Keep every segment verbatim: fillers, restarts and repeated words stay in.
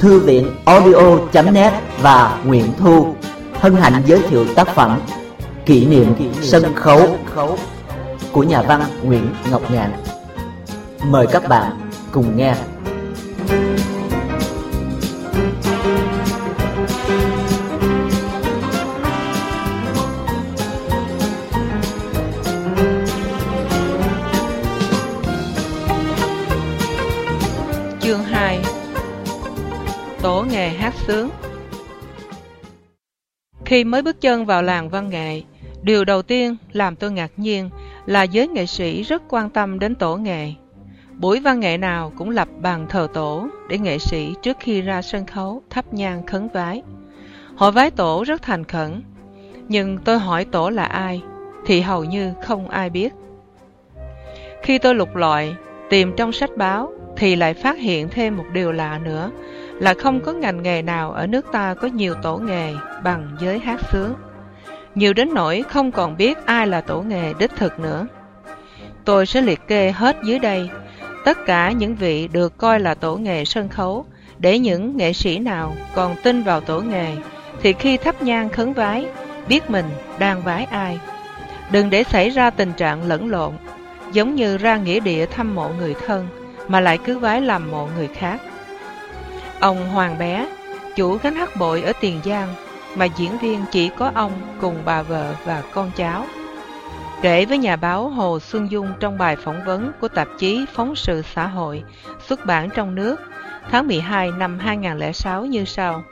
Thư viện audio chấm net và Nguyễn Thu hân hạnh giới thiệu tác phẩm Kỷ niệm sân khấu của nhà văn Nguyễn Ngọc Ngạn. Mời các bạn cùng nghe. Chương hai. Tổ nghề hát xướng. Khi mới bước chân vào làng văn nghệ, điều đầu tiên làm tôi ngạc nhiên là giới nghệ sĩ rất quan tâm đến tổ nghề. Buổi văn nghệ nào cũng lập bàn thờ tổ để nghệ sĩ trước khi ra sân khấu thắp nhang khấn vái. Họ vái tổ rất thành khẩn, nhưng tôi hỏi tổ là ai thì hầu như không ai biết. Khi tôi lục lọi tìm trong sách báo thì lại phát hiện thêm một điều lạ nữa, là không có ngành nghề nào ở nước ta có nhiều tổ nghề bằng giới hát xướng. Nhiều đến nỗi không còn biết ai là tổ nghề đích thực nữa. Tôi sẽ liệt kê hết dưới đây tất cả những vị được coi là tổ nghề sân khấu, để những nghệ sĩ nào còn tin vào tổ nghề thì khi thắp nhang khấn vái biết mình đang vái ai. Đừng để xảy ra tình trạng lẫn lộn, giống như ra nghĩa địa thăm mộ người thân mà lại cứ vái làm mộ người khác. Ông Hoàng Bé, chủ gánh hát bội ở Tiền Giang, mà diễn viên chỉ có ông cùng bà vợ và con cháu, kể với nhà báo Hồ Xuân Dung trong bài phỏng vấn của tạp chí Phóng sự Xã hội xuất bản trong nước tháng mười hai năm hai nghìn không trăm lẻ sáu như sau: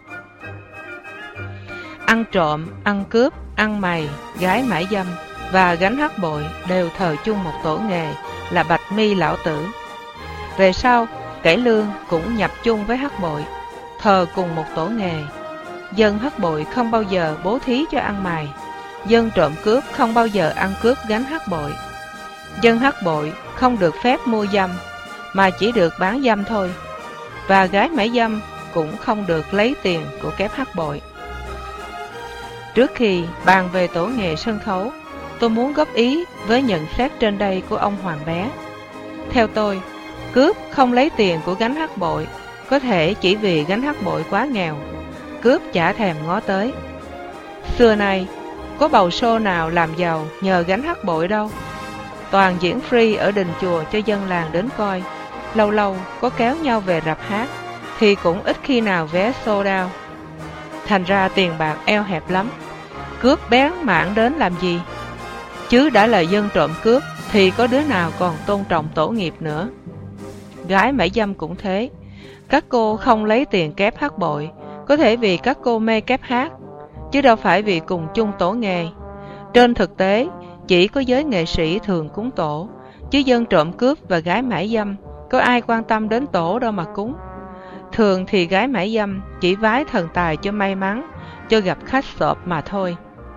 ăn trộm, ăn cướp, ăn mày, gái mãi dâm và gánh hát bội đều thờ chung một tổ nghề là Bạch Mi Lão Tử. Về sau, cải lương cũng nhập chung với hát bội, thờ cùng một tổ nghề. Dân hát bội không bao giờ bố thí cho ăn mày, dân trộm cướp không bao giờ ăn cướp gánh hát bội. Dân hát bội không được phép mua dâm, mà chỉ được bán dâm thôi. Và gái mãi dâm cũng không được lấy tiền của kép hát bội. Trước khi bàn về tổ nghề sân khấu, tôi muốn góp ý với nhận xét trên đây của ông Hoàng Bé. Theo tôi, cướp không lấy tiền của gánh hát bội có thể chỉ vì gánh hát bội quá nghèo, cướp chả thèm ngó tới. Xưa nay có bầu sô nào làm giàu nhờ gánh hát bội đâu. Toàn diễn free ở đình chùa cho dân làng đến coi. Lâu lâu có kéo nhau về rạp hát thì cũng ít khi nào vé sold out. Thành ra tiền bạc eo hẹp lắm, cướp bén mảng đến làm gì? Chứ đã là dân trộm cướp thì có đứa nào còn tôn trọng tổ nghiệp nữa. Gái mãi dâm cũng thế. Các cô không lấy tiền kép hát bội có thể vì các cô mê kép hát, chứ đâu phải vì cùng chung tổ nghề. Trên thực tế, chỉ có giới nghệ sĩ thường cúng tổ, chứ dân trộm cướp và gái mãi dâm có ai quan tâm đến tổ đâu mà cúng. Thường thì gái mãi dâm chỉ vái thần tài cho may mắn, cho gặp khách sộp mà thôi.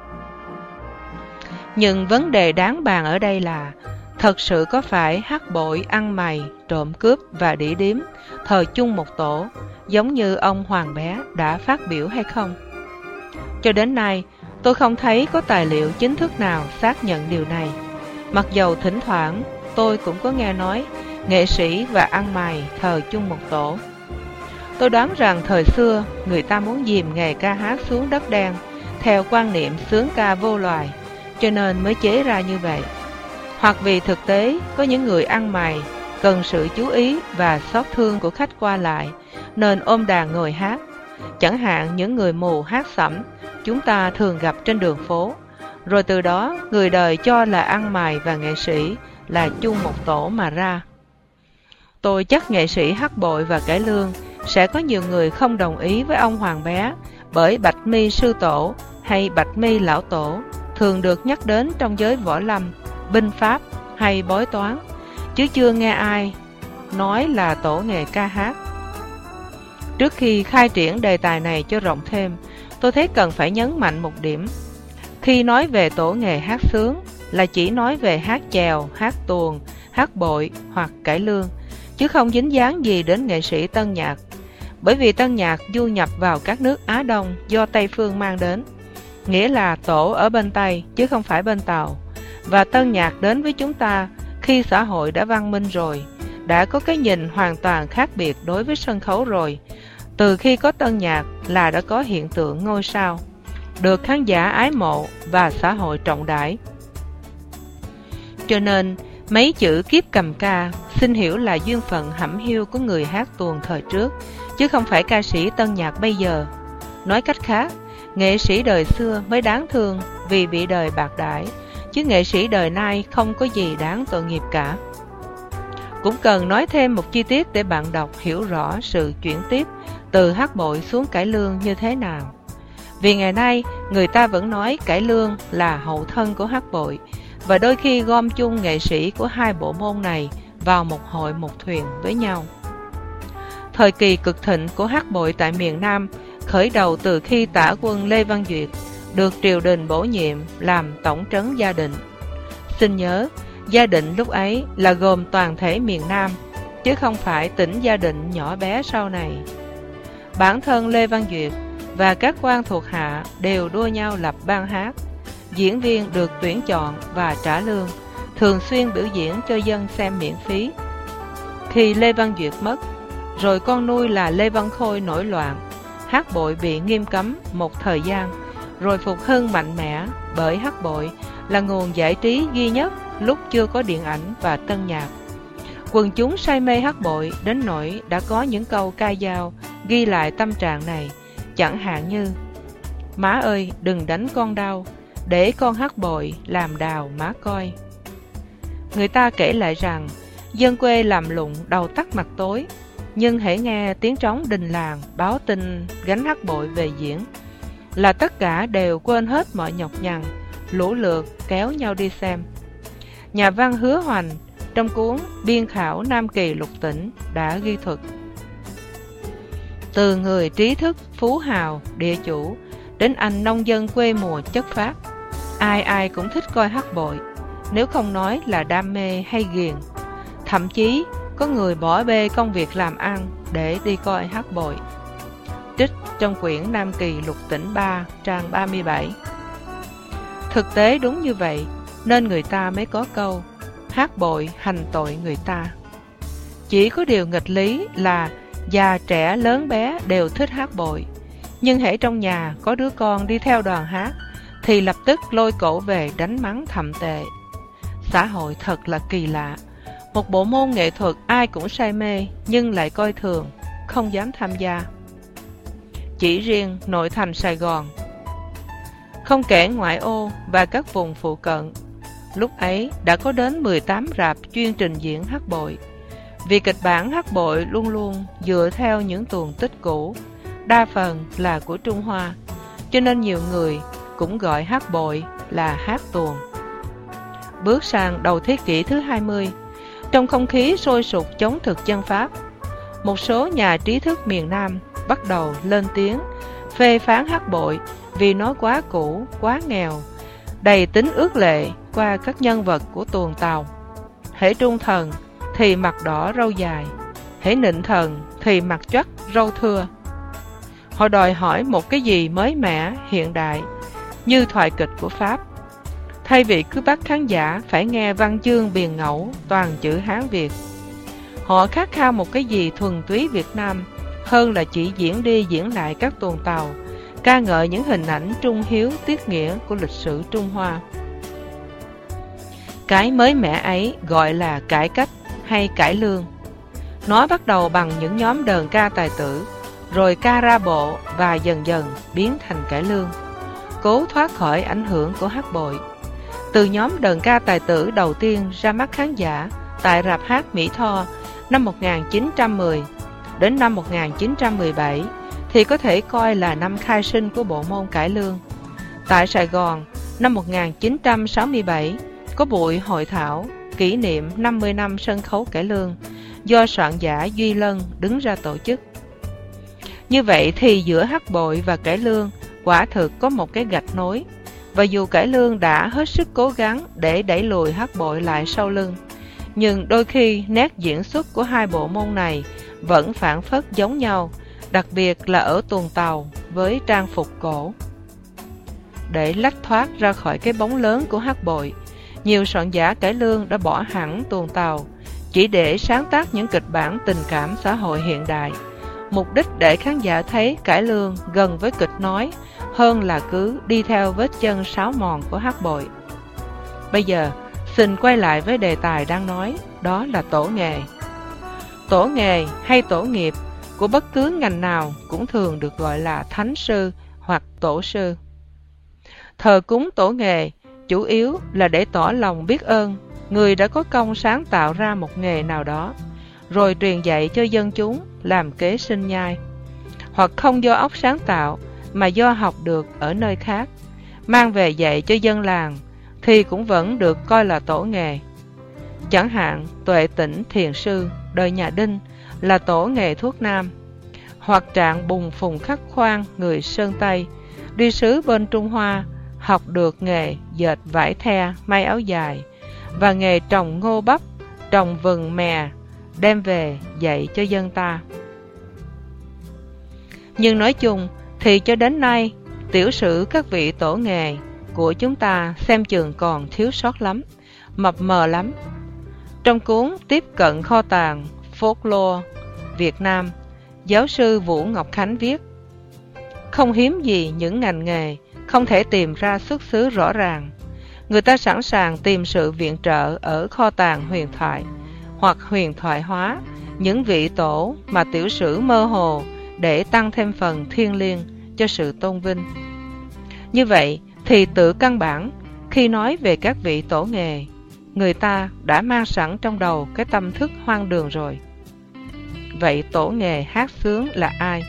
Nhưng vấn đề đáng bàn ở đây là thật sự có phải hát bội, ăn mày, trộm cướp và đĩ điếm thờ chung một tổ, giống như ông Hoàng Bé đã phát biểu hay không? Cho đến nay, tôi không thấy có tài liệu chính thức nào xác nhận điều này. Mặc dầu thỉnh thoảng tôi cũng có nghe nói nghệ sĩ và ăn mày thờ chung một tổ. Tôi đoán rằng thời xưa người ta muốn dìm nghề ca hát xuống đất đen theo quan niệm xướng ca vô loài, cho nên mới chế ra như vậy. Hoặc vì thực tế có những người ăn mày cần sự chú ý và xót thương của khách qua lại, nên ôm đàn ngồi hát. Chẳng hạn những người mù hát sẩm chúng ta thường gặp trên đường phố. Rồi từ đó người đời cho là ăn mày và nghệ sĩ là chung một tổ mà ra. Tôi chắc nghệ sĩ hát bội và cải lương sẽ có nhiều người không đồng ý với ông Hoàng Bé, bởi Bạch Mi sư tổ hay Bạch Mi lão tổ thường được nhắc đến trong giới võ lâm, binh pháp hay bói toán, chứ chưa nghe ai nói là tổ nghề ca hát. Trước khi khai triển đề tài này cho rộng thêm, tôi thấy cần phải nhấn mạnh một điểm. Khi nói về tổ nghề hát xướng là chỉ nói về hát chèo, hát tuồng, hát bội hoặc cải lương, chứ không dính dáng gì đến nghệ sĩ tân nhạc. Bởi vì tân nhạc du nhập vào các nước Á Đông do Tây Phương mang đến, nghĩa là tổ ở bên Tây chứ không phải bên Tàu. Và tân nhạc đến với chúng ta khi xã hội đã văn minh rồi, đã có cái nhìn hoàn toàn khác biệt đối với sân khấu rồi, Từ khi có tân nhạc là đã có hiện tượng ngôi sao, được khán giả ái mộ và xã hội trọng đãi. Cho nên, mấy chữ kiếp cầm ca xin hiểu là duyên phận hẩm hiu của người hát tuồng thời trước, chứ không phải ca sĩ tân nhạc bây giờ. Nói cách khác, nghệ sĩ đời xưa mới đáng thương vì bị đời bạc đãi, chứ nghệ sĩ đời nay không có gì đáng tội nghiệp cả. Cũng cần nói thêm một chi tiết để bạn đọc hiểu rõ sự chuyển tiếp từ hát bội xuống cải lương như thế nào. Vì ngày nay, người ta vẫn nói cải lương là hậu thân của hát bội, và đôi khi gom chung nghệ sĩ của hai bộ môn này vào một hội một thuyền với nhau. Thời kỳ cực thịnh của hát bội tại miền Nam khởi đầu từ khi tả quân Lê Văn Duyệt được triều đình bổ nhiệm làm tổng trấn Gia Định. Xin nhớ, Gia Định lúc ấy là gồm toàn thể miền Nam, chứ không phải tỉnh Gia Định nhỏ bé sau này. Bản thân Lê Văn Duyệt và các quan thuộc hạ đều đua nhau lập ban hát. Diễn viên được tuyển chọn và trả lương, thường xuyên biểu diễn cho dân xem miễn phí. Khi Lê Văn Duyệt mất, rồi con nuôi là Lê Văn Khôi nổi loạn, hát bội bị nghiêm cấm một thời gian, rồi phục hưng mạnh mẽ bởi hát bội là nguồn giải trí duy nhất lúc chưa có điện ảnh và tân nhạc. Quần chúng say mê hát bội đến nỗi đã có những câu ca dao ghi lại tâm trạng này, chẳng hạn như: má ơi đừng đánh con đau, để con hát bội làm đào má coi. Người ta kể lại rằng dân quê làm lụng đầu tắt mặt tối, nhưng hễ nghe tiếng trống đình làng báo tin gánh hát bội về diễn là tất cả đều quên hết mọi nhọc nhằn, lũ lượt kéo nhau đi xem. Nhà văn Hứa Hoành trong cuốn Biên khảo Nam Kỳ Lục Tỉnh đã ghi thuật: từ người trí thức, phú hào, địa chủ đến anh nông dân quê mùa chất phác, ai ai cũng thích coi hát bội, nếu không nói là đam mê hay ghiền. Thậm chí có người bỏ bê công việc làm ăn để đi coi hát bội. Trích trong quyển Nam Kỳ Lục Tỉnh ba, trang ba mươi bảy. Thực tế đúng như vậy, nên người ta mới có câu hát bội hành tội người ta. Chỉ có điều nghịch lý là già trẻ lớn bé đều thích hát bội, nhưng hễ trong nhà có đứa con đi theo đoàn hát thì lập tức lôi cổ về đánh mắng thậm tệ. Xã hội thật là kỳ lạ, một bộ môn nghệ thuật ai cũng say mê nhưng lại coi thường, không dám tham gia. Chỉ riêng nội thành Sài Gòn, không kể ngoại ô và các vùng phụ cận, lúc ấy đã có đến mười tám rạp chuyên trình diễn hát bội. Vì kịch bản hát bội luôn luôn dựa theo những tuồng tích cũ, đa phần là của Trung Hoa, cho nên nhiều người cũng gọi hát bội là hát tuồng. Bước sang đầu thế kỷ thứ hai mươi, trong không khí sôi sục chống thực dân Pháp, một số nhà trí thức miền Nam bắt đầu lên tiếng phê phán hát bội vì nó quá cũ, quá nghèo, đầy tính ước lệ qua các nhân vật của tuồng Tàu. Hễ trung thần thì mặt đỏ râu dài, hễ nịnh thần thì mặt choắt râu thưa. Họ đòi hỏi một cái gì mới mẻ, hiện đại, như thoại kịch của Pháp. Thay vì cứ bắt khán giả phải nghe văn chương biền ngẫu toàn chữ Hán Việt, họ khát khao một cái gì thuần túy Việt Nam hơn là chỉ diễn đi diễn lại các tuồng Tàu, ca ngợi những hình ảnh trung hiếu tiết nghĩa của lịch sử Trung Hoa. Cái mới mẻ ấy gọi là cải cách hay cải lương. Nó bắt đầu bằng những nhóm đờn ca tài tử, rồi ca ra bộ và dần dần biến thành cải lương, cố thoát khỏi ảnh hưởng của hát bội. Từ nhóm đờn ca tài tử đầu tiên ra mắt khán giả tại rạp hát Mỹ Tho năm một nghìn chín trăm mười đến năm một nghìn chín trăm mười bảy thì có thể coi là năm khai sinh của bộ môn cải lương. Tại Sài Gòn, năm một nghìn chín trăm sáu mươi bảy có buổi hội thảo kỷ niệm năm mươi năm sân khấu cải lương do soạn giả Duy Lân đứng ra tổ chức. Như vậy thì giữa hát bội và cải lương quả thực có một cái gạch nối, và dù cải lương đã hết sức cố gắng để đẩy lùi hát bội lại sau lưng, nhưng đôi khi nét diễn xuất của hai bộ môn này vẫn phảng phất giống nhau, đặc biệt là ở tuồng Tàu với trang phục cổ. Để lách thoát ra khỏi cái bóng lớn của hát bội, nhiều soạn giả cải lương đã bỏ hẳn tuồng Tàu chỉ để sáng tác những kịch bản tình cảm xã hội hiện đại. mục đích để khán giả thấy cải lương gần với kịch nói hơn là cứ đi theo vết chân sáo mòn của hát bội. Bây giờ, xin quay lại với đề tài đang nói, đó là tổ nghề. Tổ nghề hay tổ nghiệp của bất cứ ngành nào cũng thường được gọi là thánh sư hoặc tổ sư. Thờ cúng tổ nghề chủ yếu là để tỏ lòng biết ơn người đã có công sáng tạo ra một nghề nào đó, rồi truyền dạy cho dân chúng làm kế sinh nhai, hoặc không do óc sáng tạo mà do học được ở nơi khác, mang về dạy cho dân làng thì cũng vẫn được coi là tổ nghề. Chẳng hạn Tuệ Tĩnh Thiền Sư đời nhà Đinh là tổ nghề thuốc nam, hoặc Trạng Bùng Phùng Khắc Khoan người Sơn Tây đi sứ bên Trung Hoa học được nghề dệt vải the, may áo dài và nghề trồng ngô bắp, trồng vừng mè, đem về dạy cho dân ta. Nhưng nói chung thì cho đến nay, tiểu sử các vị tổ nghề của chúng ta xem chừng còn thiếu sót lắm, mập mờ lắm. Trong cuốn Tiếp cận kho tàng Folklore Việt Nam, giáo sư Vũ Ngọc Khánh viết, không hiếm gì những ngành nghề không thể tìm ra xuất xứ rõ ràng. Người ta sẵn sàng tìm sự viện trợ ở kho tàng huyền thoại, hoặc huyền thoại hóa những vị tổ mà tiểu sử mơ hồ để tăng thêm phần thiêng liêng cho sự tôn vinh. Như vậy thì tự căn bản, khi nói về các vị tổ nghề, người ta đã mang sẵn trong đầu cái tâm thức hoang đường rồi. Vậy tổ nghề hát xướng là ai?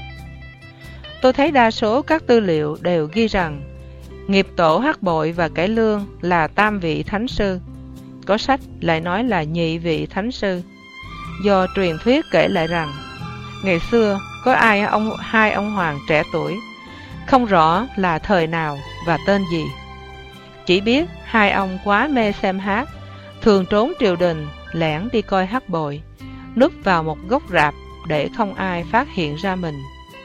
Tôi thấy đa số các tư liệu đều ghi rằng nghiệp tổ hát bội và cải lương là tam vị thánh sư. Có sách lại nói là nhị vị thánh sư, do truyền thuyết kể lại rằng ngày xưa có ai ông hai ông hoàng trẻ tuổi, không rõ là thời nào và tên gì. Chỉ biết hai ông quá mê xem hát, thường trốn triều đình lẻn đi coi hát bội, núp vào một góc rạp để không ai phát hiện ra mình.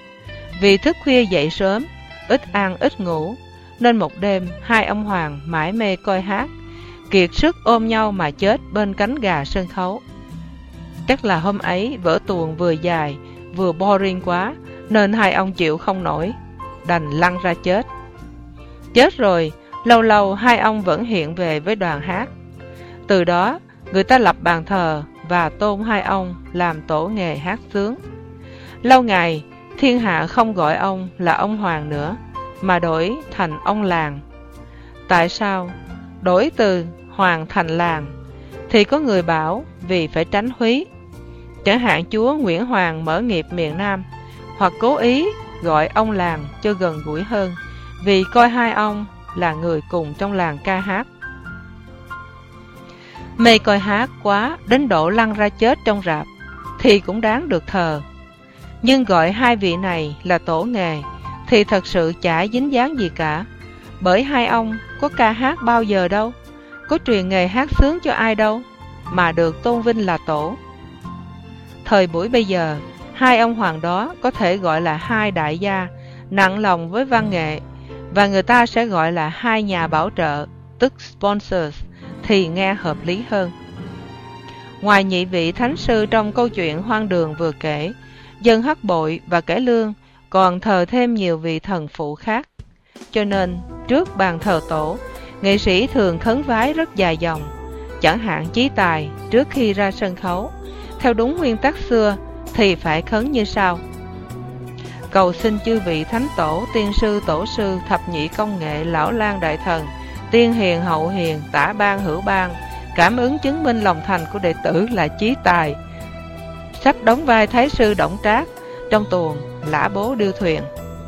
Vì thức khuya dậy sớm, ít ăn ít ngủ, nên một đêm hai ông hoàng mải mê coi hát, kiệt sức ôm nhau mà chết bên cánh gà sân khấu. Chắc là hôm ấy vở tuồng vừa dài vừa boring quá, nên hai ông chịu không nổi, đành lăn ra chết. Chết rồi, lâu lâu hai ông vẫn hiện về với đoàn hát. Từ đó, người ta lập bàn thờ và tôn hai ông làm tổ nghề hát xướng. Lâu ngày, thiên hạ không gọi ông là ông hoàng nữa, mà đổi thành ông làng. Tại sao đổi từ hoàng thành làng? Thì có người bảo vì phải tránh húy. Chẳng hạn chúa Nguyễn Hoàng mở nghiệp miền Nam, hoặc cố ý gọi ông làng cho gần gũi hơn, vì coi hai ông là người cùng trong làng ca hát. Mê coi hát quá đến độ lăn ra chết trong rạp thì cũng đáng được thờ. Nhưng gọi hai vị này là tổ nghề thì thật sự chả dính dáng gì cả, bởi hai ông có ca hát bao giờ đâu, có truyền nghề hát xướng cho ai đâu, mà được tôn vinh là tổ. Thời buổi bây giờ, hai ông hoàng đó có thể gọi là hai đại gia nặng lòng với văn nghệ, và người ta sẽ gọi là hai nhà bảo trợ, tức sponsors, thì nghe hợp lý hơn. Ngoài nhị vị thánh sư trong câu chuyện hoang đường vừa kể, dân hát bội và cải lương còn thờ thêm nhiều vị thần phụ khác. Cho nên, trước bàn thờ tổ, nghệ sĩ thường khấn vái rất dài dòng. Chẳng hạn Chí Tài trước khi ra sân khấu, theo đúng nguyên tắc xưa thì phải khấn như sau: cầu xin chư vị thánh tổ, tiên sư, tổ sư, thập nhị công nghệ, lão lang đại thần, tiên hiền, hậu hiền, tả ban, hữu ban, cảm ứng chứng minh lòng thành của đệ tử là Chí Tài, sắp đóng vai thái sư Đổng Trác trong tuồng Lã Bố Điêu Thuyền.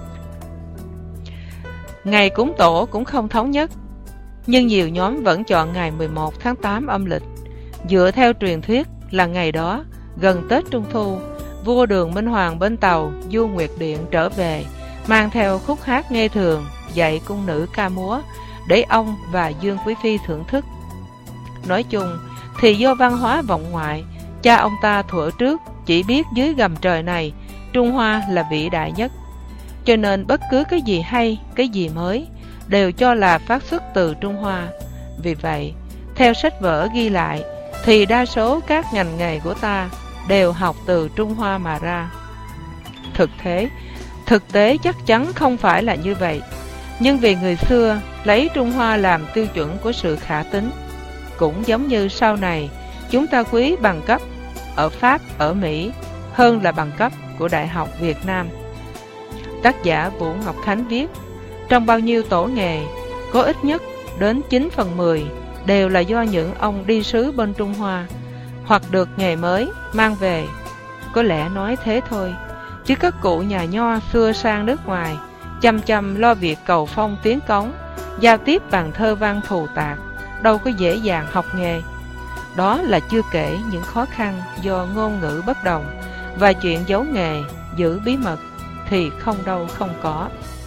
Ngày cúng tổ cũng không thống nhất, nhưng nhiều nhóm vẫn chọn ngày mười một tháng tám âm lịch, dựa theo truyền thuyết là ngày đó, gần Tết Trung Thu, vua Đường Minh Hoàng bên Tàu Du Nguyệt Điện trở về, mang theo khúc hát nghe thường, dạy cung nữ ca múa để ông và Dương Quý Phi thưởng thức. Nói chung thì do văn hóa vọng ngoại, cha ông ta thuở trước chỉ biết dưới gầm trời này Trung Hoa là vĩ đại nhất, cho nên bất cứ cái gì hay, cái gì mới đều cho là phát xuất từ Trung Hoa. Vì vậy, theo sách vở ghi lại thì đa số các ngành nghề của ta đều học từ Trung Hoa mà ra. thực thế. Thực tế chắc chắn không phải là như vậy, nhưng vì người xưa lấy Trung Hoa làm tiêu chuẩn của sự khả tín, cũng giống như sau này chúng ta quý bằng cấp ở Pháp, ở Mỹ hơn là bằng cấp của Đại học Việt Nam. Tác giả Vũ Ngọc Khánh viết, trong bao nhiêu tổ nghề, có ít nhất đến chín phần mười đều là do những ông đi sứ bên Trung Hoa, hoặc được nghề mới mang về. Có lẽ nói thế thôi, chứ các cụ nhà nho xưa sang nước ngoài, chăm chăm lo việc cầu phong tiến cống, giao tiếp bằng thơ văn thù tạc, đâu có dễ dàng học nghề. Đó là chưa kể những khó khăn do ngôn ngữ bất đồng, và chuyện giấu nghề, giữ bí mật thì không đâu không có.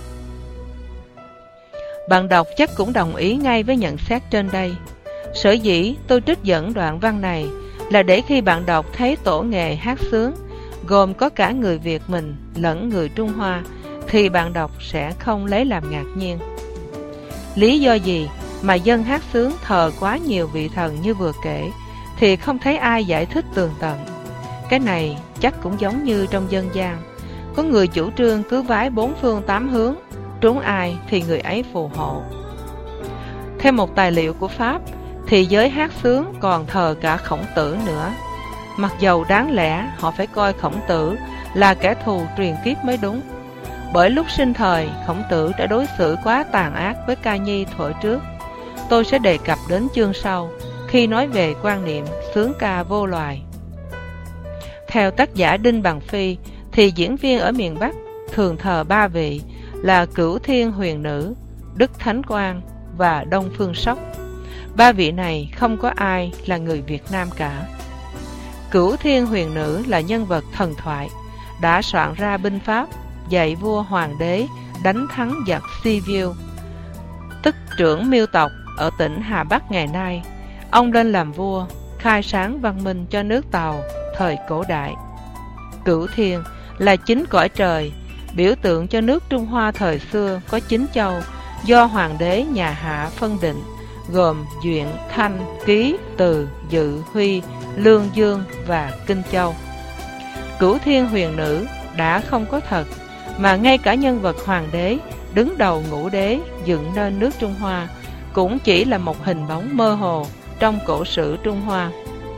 Bạn đọc chắc cũng đồng ý ngay với nhận xét trên đây. Sở dĩ tôi trích dẫn đoạn văn này là để khi bạn đọc thấy tổ nghề hát xướng gồm có cả người Việt mình lẫn người Trung Hoa, thì bạn đọc sẽ không lấy làm ngạc nhiên. Lý do gì mà dân hát xướng thờ quá nhiều vị thần như vừa kể thì không thấy ai giải thích tường tận. Cái này chắc cũng giống như trong dân gian, có người chủ trương cứ vái bốn phương tám hướng, trúng ai thì người ấy phù hộ. Theo một tài liệu của Pháp thì giới hát xướng còn thờ cả Khổng Tử nữa. Mặc dầu đáng lẽ họ phải coi Khổng Tử là kẻ thù truyền kiếp mới đúng, bởi lúc sinh thời Khổng Tử đã đối xử quá tàn ác với ca nhi thuở trước. Tôi sẽ đề cập đến chương sau khi nói về quan niệm xướng ca vô loài. Theo tác giả Đinh Bằng Phi thì diễn viên ở miền Bắc thường thờ ba vị là Cửu Thiên Huyền Nữ, Đức Thánh Quang và Đông Phương Sóc. Ba vị này không có ai là người Việt Nam cả. Cửu Thiên Huyền Nữ là nhân vật thần thoại, đã soạn ra binh pháp dạy vua hoàng đế đánh thắng giặc Sibiu, tức trưởng Miêu tộc ở tỉnh Hà Bắc ngày nay. Ông lên làm vua, khai sáng văn minh cho nước Tàu thời cổ đại. Cửu Thiên là chín cõi trời, biểu tượng cho nước Trung Hoa thời xưa có chín châu do hoàng đế nhà Hạ phân định, gồm Duyện, Thanh, Ký, Từ, Dự, Huy, Lương Dương và Kinh Châu. Cửu Thiên Huyền Nữ đã không có thật, mà ngay cả nhân vật hoàng đế đứng đầu ngũ đế dựng nên nước Trung Hoa cũng chỉ là một hình bóng mơ hồ trong cổ sử Trung Hoa.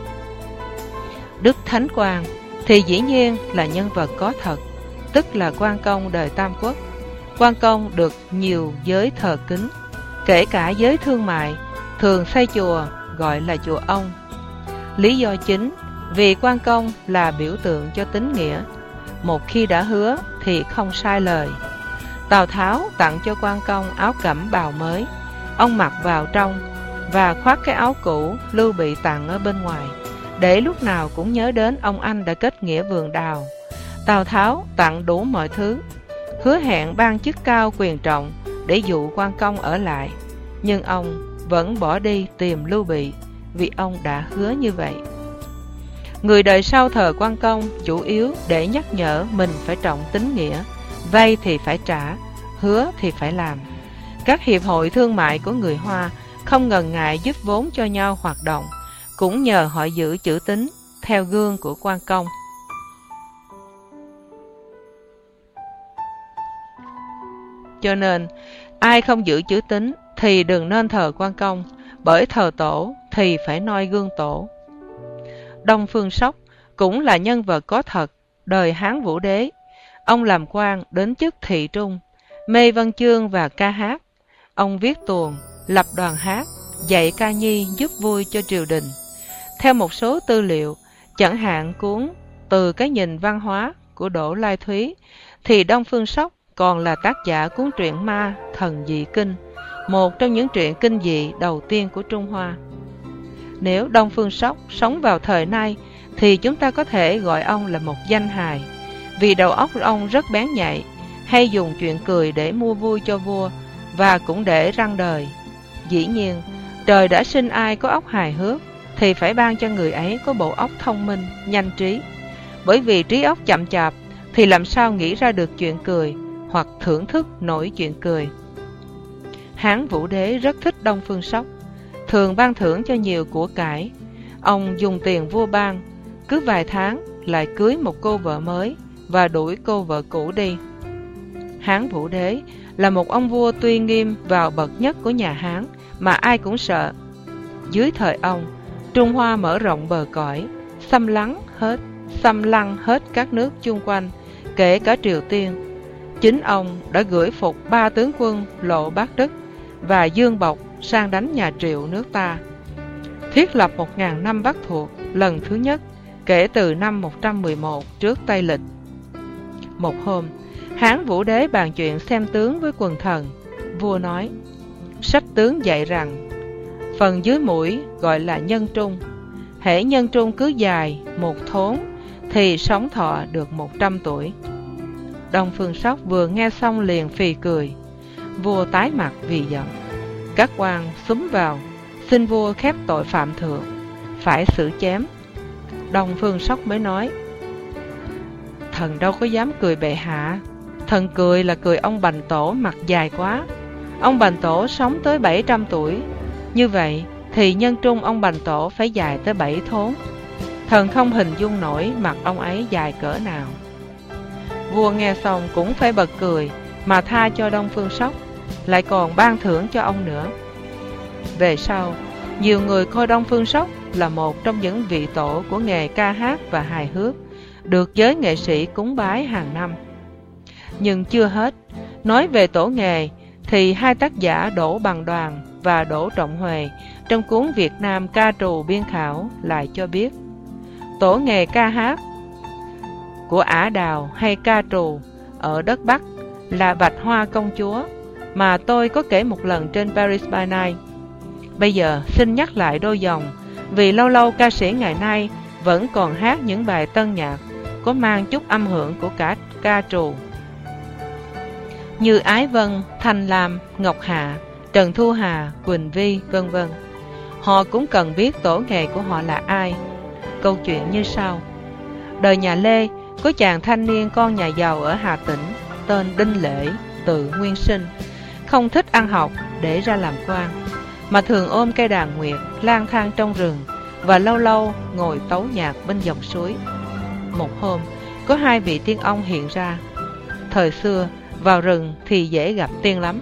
Đức Thánh Quang thì dĩ nhiên là nhân vật có thật, tức là Quan Công đời Tam Quốc. Quan Công được nhiều giới thờ kính, kể cả giới thương mại, thường xây chùa gọi là chùa ông. Lý do chính vì Quan Công là biểu tượng cho tín nghĩa, một khi đã hứa thì không sai lời. Tào Tháo tặng cho Quan Công áo cẩm bào mới, ông mặc vào trong và khoác cái áo cũ Lưu Bị tặng ở bên ngoài, để lúc nào cũng nhớ đến ông anh đã kết nghĩa vườn đào. Tào Tháo tặng đủ mọi thứ, hứa hẹn ban chức cao quyền trọng để dụ Quan Công ở lại, nhưng ông vẫn bỏ đi tìm Lưu Bị vì ông đã hứa như vậy. Người đời sau thờ Quan Công chủ yếu để nhắc nhở mình phải trọng tín nghĩa, vay thì phải trả, hứa thì phải làm. Các hiệp hội thương mại của người Hoa không ngần ngại giúp vốn cho nhau hoạt động, cũng nhờ họ giữ chữ tín theo gương của Quan Công. Cho nên, ai không giữ chữ tín thì đừng nên thờ Quan Công, bởi thờ tổ thì phải noi gương tổ. Đông Phương Sóc cũng là nhân vật có thật, đời Hán Vũ Đế. Ông làm quan đến chức thị trung, mê văn chương và ca hát. Ông viết tuồng, lập đoàn hát, dạy ca nhi giúp vui cho triều đình. Theo một số tư liệu, chẳng hạn cuốn Từ cái nhìn văn hóa của Đỗ Lai Thúy, thì Đông Phương Sóc còn là tác giả cuốn truyện ma Thần Dị Kinh, một trong những truyện kinh dị đầu tiên của Trung Hoa. Nếu Đông Phương Sóc sống vào thời nay thì chúng ta có thể gọi ông là một danh hài, vì đầu óc ông rất bén nhạy, hay dùng chuyện cười để mua vui cho vua và cũng để răng đời. Dĩ nhiên, trời đã sinh ai có óc hài hước thì phải ban cho người ấy có bộ óc thông minh, nhanh trí. Bởi vì trí óc chậm chạp thì làm sao nghĩ ra được chuyện cười hoặc thưởng thức nổi chuyện cười. Hán Vũ Đế rất thích Đông Phương Sóc, thường ban thưởng cho nhiều của cải. Ông dùng tiền vua ban, cứ vài tháng lại cưới một cô vợ mới và đuổi cô vợ cũ đi. Hán Vũ Đế là một ông vua uy nghiêm vào bậc nhất của nhà Hán mà ai cũng sợ. Dưới thời ông, Trung Hoa mở rộng bờ cõi, xâm lăng hết, xâm lăng hết các nước chung quanh, kể cả Triều Tiên. Chính ông đã gửi phục ba tướng quân Lộ Bát Đức và Dương Bộc sang đánh nhà Triệu nước ta, thiết lập một ngàn năm Bắc thuộc lần thứ nhất kể từ năm một trăm mười một trước Tây Lịch. Một hôm, Hán Vũ Đế bàn chuyện xem tướng với quần thần. Vua nói, sách tướng dạy rằng, phần dưới mũi gọi là nhân trung. Hễ nhân trung cứ dài một thốn thì sống thọ được một trăm tuổi. Đông Phương Sóc vừa nghe xong liền phì cười. Vua tái mặt vì giận. Các quan xúm vào, xin vua khép tội phạm thượng, phải xử chém. Đông Phương Sóc mới nói, thần đâu có dám cười bệ hạ. Thần cười là cười ông Bành Tổ mặt dài quá. Ông Bành Tổ sống tới bảy trăm tuổi. Như vậy thì nhân trung ông Bành Tổ phải dài tới bảy thốn. Thần không hình dung nổi mặt ông ấy dài cỡ nào. Vua nghe xong cũng phải bật cười, mà tha cho Đông Phương Sóc, lại còn ban thưởng cho ông nữa. Về sau, nhiều người coi Đông Phương Sóc là một trong những vị tổ của nghề ca hát và hài hước, được giới nghệ sĩ cúng bái hàng năm. Nhưng chưa hết, nói về tổ nghề thì hai tác giả Đỗ Bằng Đoàn và Đỗ Trọng Huệ trong cuốn Việt Nam ca trù biên khảo lại cho biết, tổ nghề ca hát của ả đào hay ca trù ở đất Bắc là Bạch Hoa công chúa mà tôi có kể một lần trên Paris by Night. Bây giờ xin nhắc lại đôi dòng, vì lâu lâu ca sĩ ngày nay vẫn còn hát những bài tân nhạc có mang chút âm hưởng của cả ca trù, như Ái Vân, Thanh Lam, Ngọc Hạ, Trần Thu Hà, Quỳnh Vi, vân vân. Họ cũng cần biết tổ nghề của họ là ai. Câu chuyện như sau. Đời nhà Lê có chàng thanh niên con nhà giàu ở Hà Tĩnh tên Đinh Lễ, tự nguyên sinh, không thích ăn học để ra làm quan, mà thường ôm cây đàn nguyệt lang thang trong rừng và lâu lâu ngồi tấu nhạc bên dòng suối. Một hôm, có hai vị tiên ông hiện ra. Thời xưa, vào rừng thì dễ gặp tiên lắm.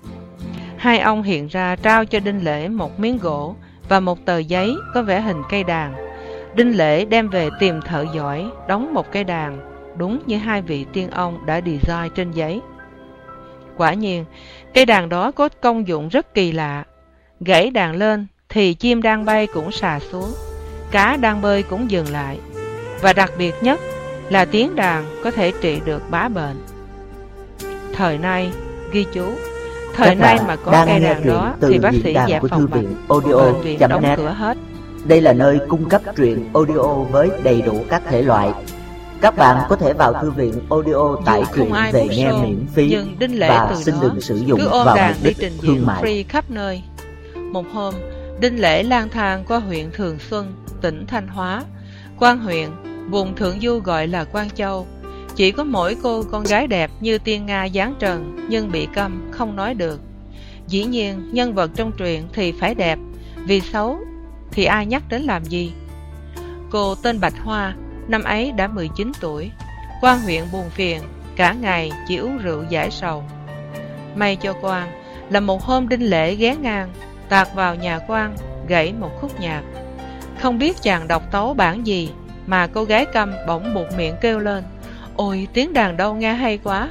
Hai ông hiện ra trao cho Đinh Lễ một miếng gỗ và một tờ giấy có vẽ hình cây đàn. Đinh Lễ đem về tìm thợ giỏi, đóng một cây đàn, đúng như hai vị tiên ông đã design trên giấy. Quả nhiên, cây đàn đó có công dụng rất kỳ lạ. Gãy đàn lên thì chim đang bay cũng xà xuống, cá đang bơi cũng dừng lại. Và đặc biệt nhất là tiếng đàn có thể trị được bá bệnh. Thời nay, ghi chú, thời nay mà có cây đàn đó thì bác sĩ dẹp phòng bệnh, bệnh viện đóng cửa hết. Đây là nơi cung cấp truyện audio với đầy đủ các thể loại. Các bạn có thể vào thư viện audio tải truyện về nghe miễn phí và xin đừng sử dụng vào mục đích thương mại. Free khắp nơi. Một hôm, Đinh Lễ lang thang qua huyện Thường Xuân, tỉnh Thanh Hóa. Quan huyện, vùng Thượng Du gọi là Quan Châu. Chỉ có mỗi cô con gái đẹp như tiên Nga dáng trần, nhưng bị câm, không nói được. Dĩ nhiên, nhân vật trong truyện thì phải đẹp, vì xấu thì ai nhắc đến làm gì. Cô tên Bạch Hoa, năm ấy đã mười chín tuổi. Quan huyện buồn phiền, cả ngày chỉ uống rượu giải sầu. May cho quan là một hôm Đinh Lễ ghé ngang, tạt vào nhà quan, gãy một khúc nhạc. Không biết chàng đọc tấu bản gì mà cô gái câm bỗng buột miệng kêu lên, ôi tiếng đàn đâu nghe hay quá.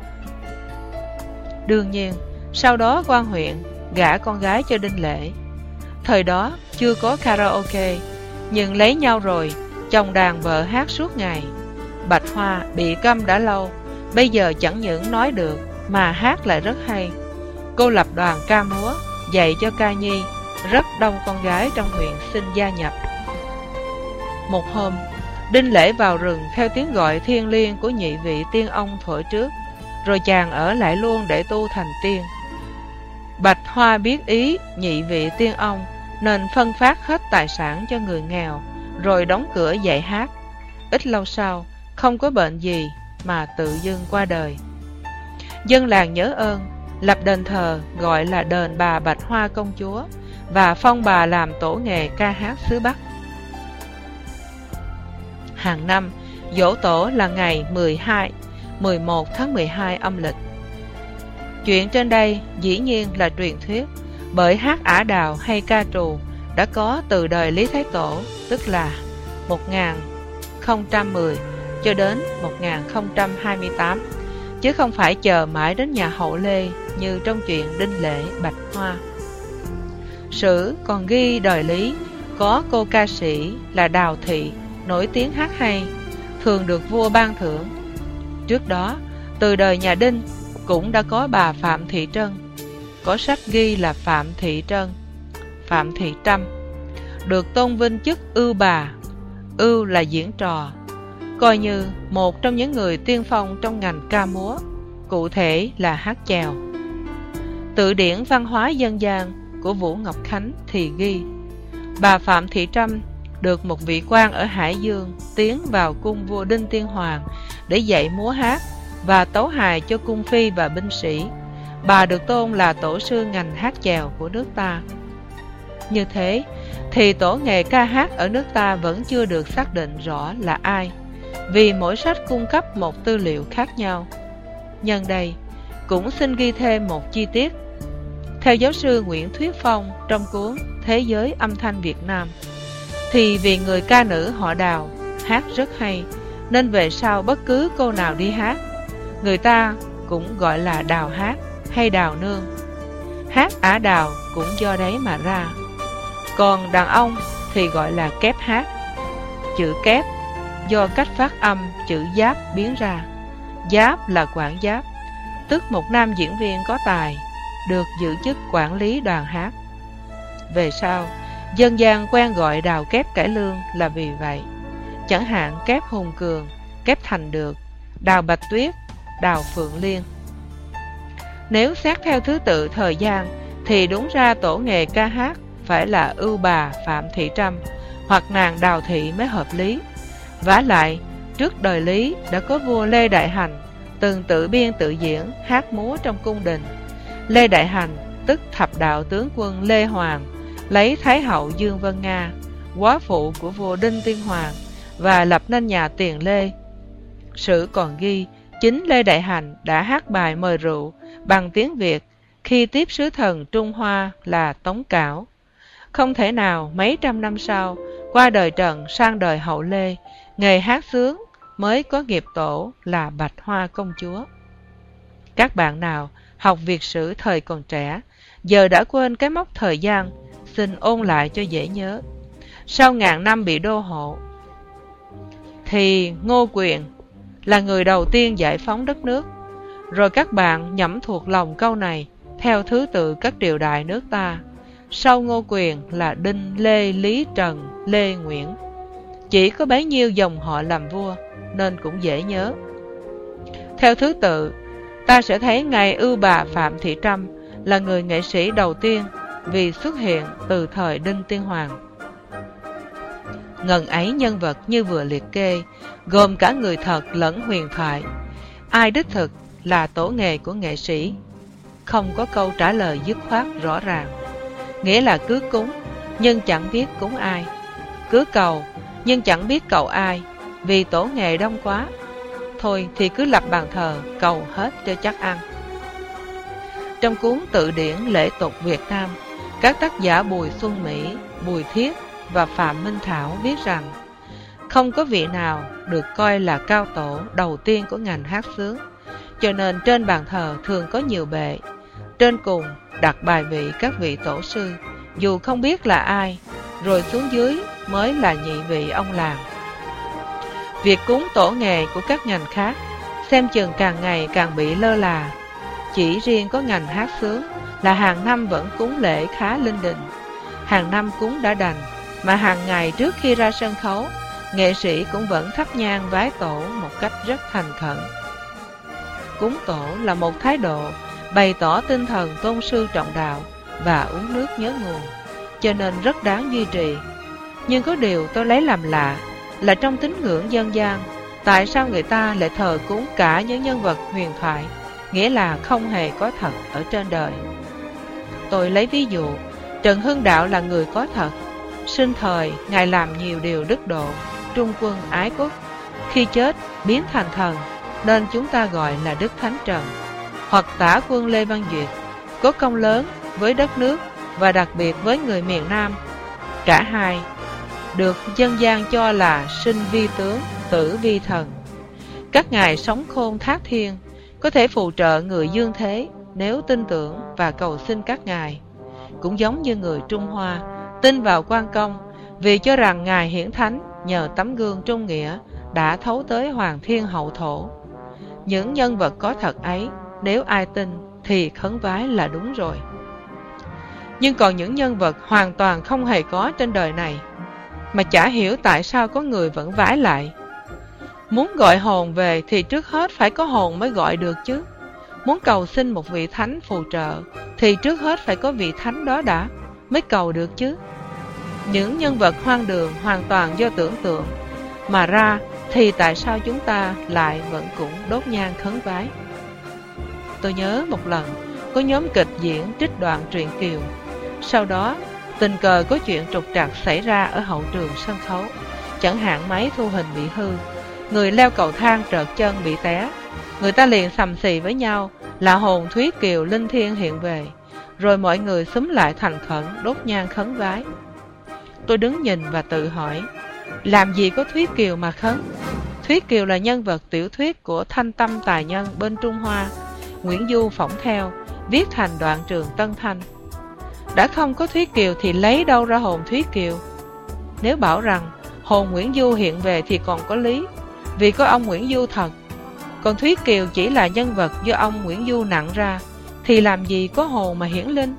Đương nhiên, sau đó quan huyện gả con gái cho Đinh Lễ. Thời đó chưa có karaoke, nhưng lấy nhau rồi, chồng đàn vợ hát suốt ngày. Bạch Hoa bị câm đã lâu, bây giờ chẳng những nói được mà hát lại rất hay. Cô lập đoàn ca múa, dạy cho ca nhi, rất đông con gái trong huyện xin gia nhập. Một hôm, Đinh Lễ vào rừng theo tiếng gọi thiêng liêng của nhị vị tiên ông thuở trước, rồi chàng ở lại luôn để tu thành tiên. Bạch Hoa biết ý nhị vị tiên ông nên phân phát hết tài sản cho người nghèo, rồi đóng cửa dạy hát. Ít lâu sau, không có bệnh gì mà tự dưng qua đời. Dân làng nhớ ơn, lập đền thờ gọi là đền bà Bạch Hoa công chúa và phong bà làm tổ nghề ca hát xứ Bắc. Hàng năm, Giỗ tổ là ngày mười hai, mười một tháng mười hai âm lịch. Chuyện trên đây dĩ nhiên là truyền thuyết, bởi hát ả đào hay ca trù đã có từ đời Lý Thái Tổ, tức là một nghìn không trăm mười cho đến một nghìn không trăm hai mươi tám, chứ không phải chờ mãi đến nhà Hậu Lê như trong chuyện Đinh Lễ Bạch Hoa. Sử còn ghi đời Lý có cô ca sĩ là Đào Thị, nổi tiếng hát hay, thường được vua ban thưởng. Trước đó, từ đời nhà Đinh cũng đã có bà Phạm Thị Trân, có sách ghi là Phạm Thị Trân, Phạm Thị Trâm, được tôn vinh chức ưu bà. Ưu là diễn trò, coi như một trong những người tiên phong trong ngành ca múa, cụ thể là hát chèo. Tự điển văn hóa dân gian của Vũ Ngọc Khánh thì ghi, bà Phạm Thị Trâm được một vị quan ở Hải Dương tiến vào cung vua Đinh Tiên Hoàng để dạy múa hát và tấu hài cho cung phi và binh sĩ. Bà được tôn là tổ sư ngành hát chèo của nước ta. Như thế thì tổ nghề ca hát ở nước ta vẫn chưa được xác định rõ là ai, vì mỗi sách cung cấp một tư liệu khác nhau. Nhân đây cũng xin ghi thêm một chi tiết. Theo giáo sư Nguyễn Thuyết Phong trong cuốn Thế giới âm thanh Việt Nam, thì vì người ca nữ họ Đào hát rất hay, nên về sau bất cứ cô nào đi hát, người ta cũng gọi là đào hát hay đào nương. Hát ả đào cũng do đấy mà ra. Còn đàn ông thì gọi là kép hát. Chữ kép do cách phát âm chữ giáp biến ra. Giáp là quản giáp, tức một nam diễn viên có tài, được giữ chức quản lý đoàn hát. Về sau, dân gian quen gọi đào kép cải lương là vì vậy. Chẳng hạn kép Hùng Cường, kép Thành Được, đào Bạch Tuyết, đào Phượng Liên. Nếu xét theo thứ tự thời gian thì đúng ra tổ nghề ca hát phải là ưu bà Phạm Thị Trâm hoặc nàng Đào Thị mới hợp lý. Vả lại, trước đời Lý đã có vua Lê Đại Hành từng tự biên tự diễn hát múa trong cung đình. Lê Đại Hành tức thập đạo tướng quân Lê Hoàng, lấy Thái hậu Dương Vân Nga, góa phụ của vua Đinh Tiên Hoàng, và lập nên nhà Tiền Lê. Sử còn ghi chính Lê Đại Hành đã hát bài mời rượu bằng tiếng Việt khi tiếp sứ thần Trung Hoa là Tống Cảo. Không thể nào mấy trăm năm sau, qua đời Trần sang đời Hậu Lê, nghề hát sướng mới có nghiệp tổ là Bạch Hoa công chúa. Các bạn nào học Việt sử thời còn trẻ, giờ đã quên cái mốc thời gian, xin ôn lại cho dễ nhớ. Sau ngàn năm bị đô hộ, thì Ngô Quyền là người đầu tiên giải phóng đất nước. Rồi các bạn nhẩm thuộc lòng câu này theo thứ tự các triều đại nước ta. Sau Ngô Quyền là Đinh, Lê, Lý, Trần, Lê, Nguyễn. Chỉ có bấy nhiêu dòng họ làm vua, nên cũng dễ nhớ. Theo thứ tự, ta sẽ thấy ngài ưu bà Phạm Thị Trâm là người nghệ sĩ đầu tiên vì xuất hiện từ thời Đinh Tiên Hoàng. Ngần ấy nhân vật như vừa liệt kê, gồm cả người thật lẫn huyền thoại. Ai đích thực là tổ nghề của nghệ sĩ? Không có câu trả lời dứt khoát rõ ràng. Nghĩa là cứ cúng, nhưng chẳng biết cúng ai. Cứ cầu, nhưng chẳng biết cầu ai, vì tổ nghề đông quá. Thôi thì cứ lập bàn thờ, cầu hết cho chắc ăn. Trong cuốn Tự điển lễ tục Việt Nam, các tác giả Bùi Xuân Mỹ, Bùi Thiết và Phạm Minh Thảo viết rằng không có vị nào được coi là cao tổ đầu tiên của ngành hát sướng, cho nên trên bàn thờ thường có nhiều bệ. Trên cùng đặt bài vị các vị tổ sư, dù không biết là ai, rồi xuống dưới mới là nhị vị ông làng. Việc cúng tổ nghề của các ngành khác xem chừng càng ngày càng bị lơ là. Chỉ riêng có ngành hát sướng là hàng năm vẫn cúng lễ khá linh đình. Hàng năm cúng đã đành, mà hàng ngày trước khi ra sân khấu, nghệ sĩ cũng vẫn thắp nhang vái tổ một cách rất thành khẩn. Cúng tổ là một thái độ bày tỏ tinh thần tôn sư trọng đạo và uống nước nhớ nguồn, cho nên rất đáng duy trì. Nhưng có điều tôi lấy làm lạ là trong tín ngưỡng dân gian, tại sao người ta lại thờ cúng cả những nhân vật huyền thoại, nghĩa là không hề có thật ở trên đời. Tôi lấy ví dụ, Trần Hưng Đạo là người có thật. Sinh thời, Ngài làm nhiều điều đức độ, trung quân ái quốc, khi chết biến thành thần, nên chúng ta gọi là Đức Thánh Trần. Hoặc tả quân Lê Văn Duyệt, có công lớn với đất nước và đặc biệt với người miền Nam. Cả hai được dân gian cho là sinh vi tướng, tử vi thần. Các ngài sống khôn thác thiên, có thể phù trợ người dương thế nếu tin tưởng và cầu xin các ngài. Cũng giống như người Trung Hoa tin vào Quan Công, vì cho rằng ngài hiển thánh nhờ tấm gương trung nghĩa đã thấu tới Hoàng Thiên Hậu Thổ. Những nhân vật có thật ấy, nếu ai tin thì khấn vái là đúng rồi. Nhưng còn những nhân vật hoàn toàn không hề có trên đời này, mà chả hiểu tại sao có người vẫn vái lại. Muốn gọi hồn về thì trước hết phải có hồn mới gọi được chứ. Muốn cầu xin một vị thánh phù trợ thì trước hết phải có vị thánh đó đã mới cầu được chứ. Những nhân vật hoang đường hoàn toàn do tưởng tượng mà ra, thì tại sao chúng ta lại vẫn cũng đốt nhang khấn vái? Tôi nhớ một lần có nhóm kịch diễn trích đoạn truyện Kiều. Sau đó tình cờ có chuyện trục trặc xảy ra ở hậu trường sân khấu. Chẳng hạn máy thu hình bị hư, người leo cầu thang trợt chân bị té. Người ta liền sầm xì với nhau là hồn Thúy Kiều linh thiêng hiện về. Rồi mọi người xúm lại thành khẩn đốt nhang khấn vái. Tôi đứng nhìn và tự hỏi, làm gì có Thúy Kiều mà khấn? Thúy Kiều là nhân vật tiểu thuyết của Thanh Tâm tài nhân bên Trung Hoa, Nguyễn Du phỏng theo, viết thành đoạn trường Tân Thanh. Đã không có Thúy Kiều thì lấy đâu ra hồn Thúy Kiều? Nếu bảo rằng hồn Nguyễn Du hiện về thì còn có lý, vì có ông Nguyễn Du thật. Còn Thúy Kiều chỉ là nhân vật do ông Nguyễn Du nặng ra, thì làm gì có hồn mà hiển linh?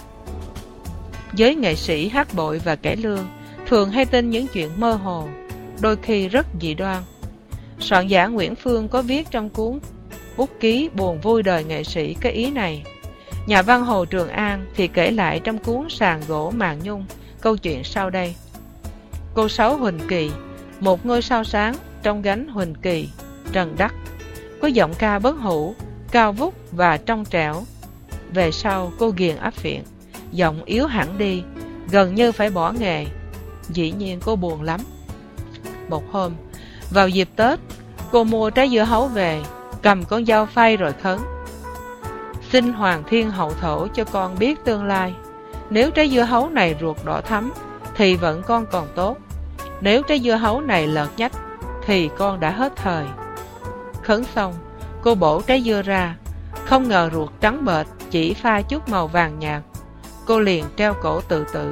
Giới nghệ sĩ hát bội và cải lương thường hay tin những chuyện mơ hồ, đôi khi rất dị đoan. Soạn giả Nguyễn Phương có viết trong cuốn bút ký Buồn vui đời nghệ sĩ cái ý này. Nhà văn Hồ Trường An thì kể lại trong cuốn Sàn gỗ màn nhung câu chuyện sau đây. Cô Sáu Huỳnh Kỳ, một ngôi sao sáng trong gánh Huỳnh Kỳ, Trần Đắc, có giọng ca bất hủ, cao vút và trong trẻo. Về sau cô ghiền áp viện, giọng yếu hẳn đi, gần như phải bỏ nghề. Dĩ nhiên cô buồn lắm. Một hôm, vào dịp Tết, cô mua trái dưa hấu về, cầm con dao phay rồi khấn: xin Hoàng Thiên Hậu Thổ cho con biết tương lai. Nếu trái dưa hấu này ruột đỏ thắm thì vẫn con còn tốt. Nếu trái dưa hấu này lợt nhách thì con đã hết thời. Khấn xong, cô bổ trái dưa ra, không ngờ ruột trắng bệch, chỉ pha chút màu vàng nhạt. Cô liền treo cổ tự tử.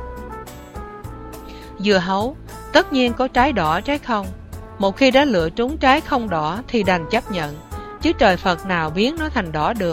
Dưa hấu tất nhiên có trái đỏ trái không. Một khi đã lựa trúng trái không đỏ thì đành chấp nhận, chứ trời Phật nào biến nó thành đỏ được.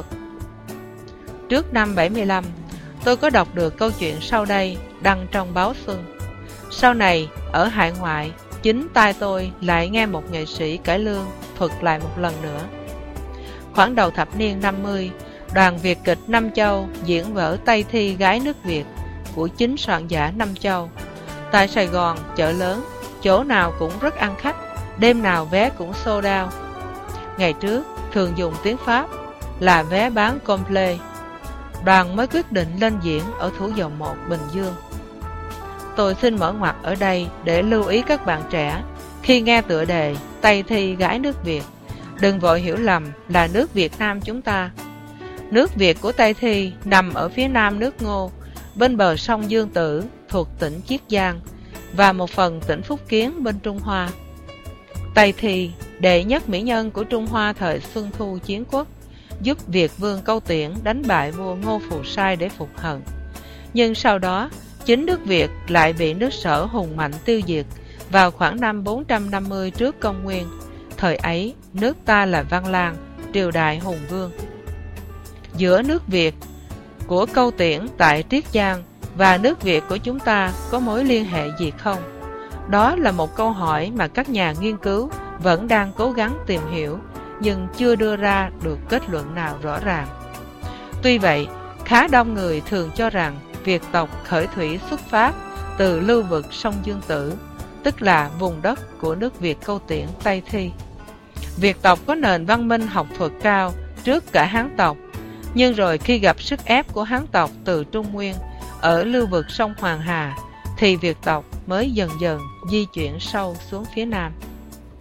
Trước năm bảy mươi lăm, tôi có đọc được câu chuyện sau đây đăng trong báo Xuân. Sau này, ở hải ngoại, chính tai tôi lại nghe một nghệ sĩ cải lương thuật lại một lần nữa. Khoảng đầu thập niên năm mươi, đoàn Việt kịch Năm Châu diễn vở Tây Thi Gái nước Việt của chính soạn giả Năm Châu. Tại Sài Gòn, chợ lớn, chỗ nào cũng rất ăn khách, đêm nào vé cũng sold out. Ngày trước, thường dùng tiếng Pháp là vé bán complet. Đoàn mới quyết định lên diễn ở Thủ Dầu Một, Bình Dương. Tôi xin mở ngoặt ở đây để lưu ý các bạn trẻ, khi nghe tựa đề Tây Thi Gái nước Việt, đừng vội hiểu lầm là nước Việt Nam chúng ta. Nước Việt của Tây Thi nằm ở phía nam nước Ngô, bên bờ sông Dương Tử thuộc tỉnh Chiết Giang và một phần tỉnh Phúc Kiến bên Trung Hoa. Tây Thi, đệ nhất mỹ nhân của Trung Hoa thời Xuân Thu Chiến Quốc, giúp Việt vương Câu Tiễn đánh bại vua Ngô Phù Sai để phục hận. Nhưng sau đó, chính nước Việt lại bị nước Sở hùng mạnh tiêu diệt vào khoảng năm bốn trăm năm mươi trước công nguyên. Thời ấy, nước ta là Văn Lang, triều đại hùng vương. Giữa nước Việt của Câu Tiễn tại Triết Giang và nước Việt của chúng ta có mối liên hệ gì không? Đó là một câu hỏi mà các nhà nghiên cứu vẫn đang cố gắng tìm hiểu, nhưng chưa đưa ra được kết luận nào rõ ràng. Tuy vậy, khá đông người thường cho rằng Việt tộc khởi thủy xuất phát từ lưu vực sông Dương Tử, tức là vùng đất của nước Việt Câu Tiễn Tây Thi. Việt tộc có nền văn minh học thuật cao trước cả Hán tộc, nhưng rồi khi gặp sức ép của Hán tộc từ Trung Nguyên ở lưu vực sông Hoàng Hà, thì Việt tộc mới dần dần di chuyển sâu xuống phía nam.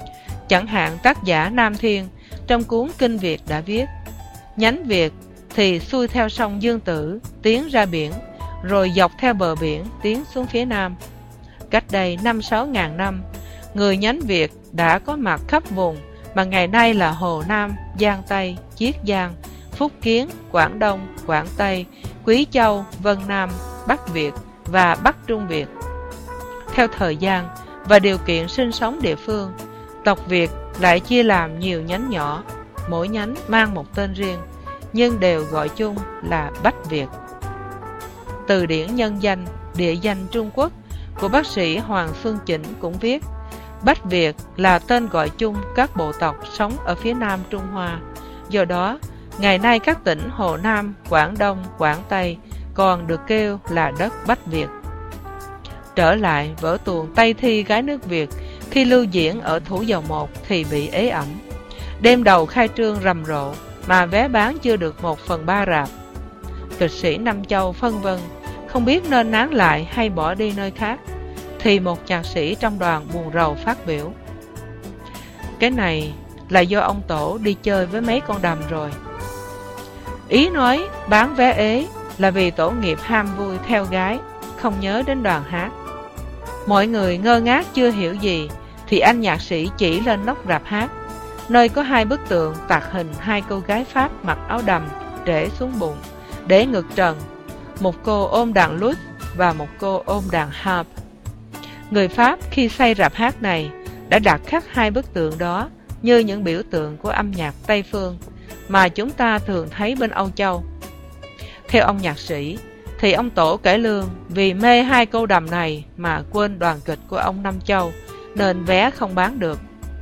Chẳng hạn tác giả Nam Thiên trong cuốn Kinh Việt đã viết: nhánh Việt thì xuôi theo sông Dương Tử tiến ra biển, rồi dọc theo bờ biển tiến xuống phía nam. Cách đây năm sáu ngàn năm, người nhánh Việt đã có mặt khắp vùng mà ngày nay là Hồ Nam, Giang Tây, Chiết Giang, Phúc Kiến, Quảng Đông, Quảng Tây, Quý Châu, Vân Nam, Bắc Việt và Bắc Trung Việt. Theo thời gian và điều kiện sinh sống địa phương, tộc Việt lại chia làm nhiều nhánh nhỏ, mỗi nhánh mang một tên riêng, nhưng đều gọi chung là Bách Việt. Từ điển nhân danh, địa danh Trung Quốc của bác sĩ Hoàng Xuân Chỉnh cũng viết: Bách Việt là tên gọi chung các bộ tộc sống ở phía nam Trung Hoa. Do đó, ngày nay các tỉnh Hồ Nam, Quảng Đông, Quảng Tây còn được kêu là đất Bách Việt. Trở lại vở tuồng Tây Thi Gái nước Việt, khi lưu diễn ở Thủ Dầu Một thì bị ế ẩm. Đêm đầu khai trương rầm rộ mà vé bán chưa được một phần ba rạp. Kịch sĩ Nam Châu phân vân, không biết nên nán lại hay bỏ đi nơi khác, thì một nhạc sĩ trong đoàn buồn rầu phát biểu: cái này là do ông Tổ đi chơi với mấy con đầm rồi. Ý nói bán vé ế là vì tổ nghiệp ham vui theo gái, không nhớ đến đoàn hát. Mọi người ngơ ngác chưa hiểu gì, thì anh nhạc sĩ chỉ lên nóc rạp hát, nơi có hai bức tượng tạc hình hai cô gái Pháp mặc áo đầm trễ xuống bụng, để ngực trần, một cô ôm đàn lute và một cô ôm đàn harp. Người Pháp khi xây rạp hát này đã đặt khắc hai bức tượng đó như những biểu tượng của âm nhạc Tây phương mà chúng ta thường thấy bên Âu Châu. Theo ông nhạc sĩ, thì ông Tổ cải lương vì mê hai câu đầm này mà quên đoàn kịch của ông Nam Châu, nên vé không bán được.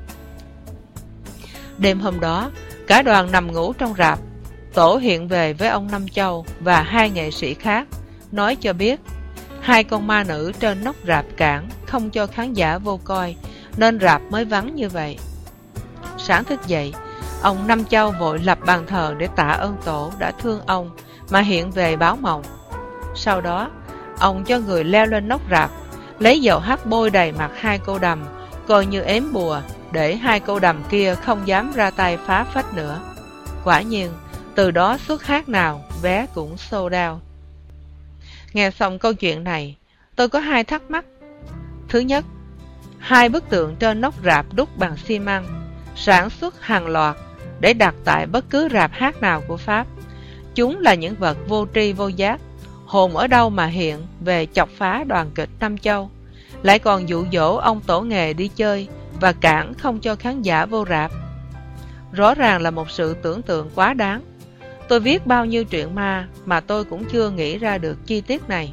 Đêm hôm đó, cả đoàn nằm ngủ trong rạp. Tổ hiện về với ông Nam Châu và hai nghệ sĩ khác, nói cho biết hai con ma nữ trên nóc rạp cản, không cho khán giả vô coi, nên rạp mới vắng như vậy. Sáng thức dậy, ông Nam Châu vội lập bàn thờ để tạ ơn Tổ đã thương ông mà hiện về báo mộng. Sau đó, ông cho người leo lên nóc rạp, lấy dầu hắc bôi đầy mặt hai cô đầm, coi như ếm bùa, để hai cô đầm kia không dám ra tay phá phách nữa. Quả nhiên, từ đó suốt hát nào, vé cũng sold out. Nghe xong câu chuyện này, tôi có hai thắc mắc. Thứ nhất, hai bức tượng trên nóc rạp đúc bằng xi măng, sản xuất hàng loạt để đặt tại bất cứ rạp hát nào của Pháp. Chúng là những vật vô tri vô giác, hồn ở đâu mà hiện về chọc phá đoàn kịch Nam Châu, lại còn dụ dỗ ông tổ nghề đi chơi và cản không cho khán giả vô rạp. Rõ ràng là một sự tưởng tượng quá đáng. Tôi viết bao nhiêu truyện ma mà tôi cũng chưa nghĩ ra được chi tiết này.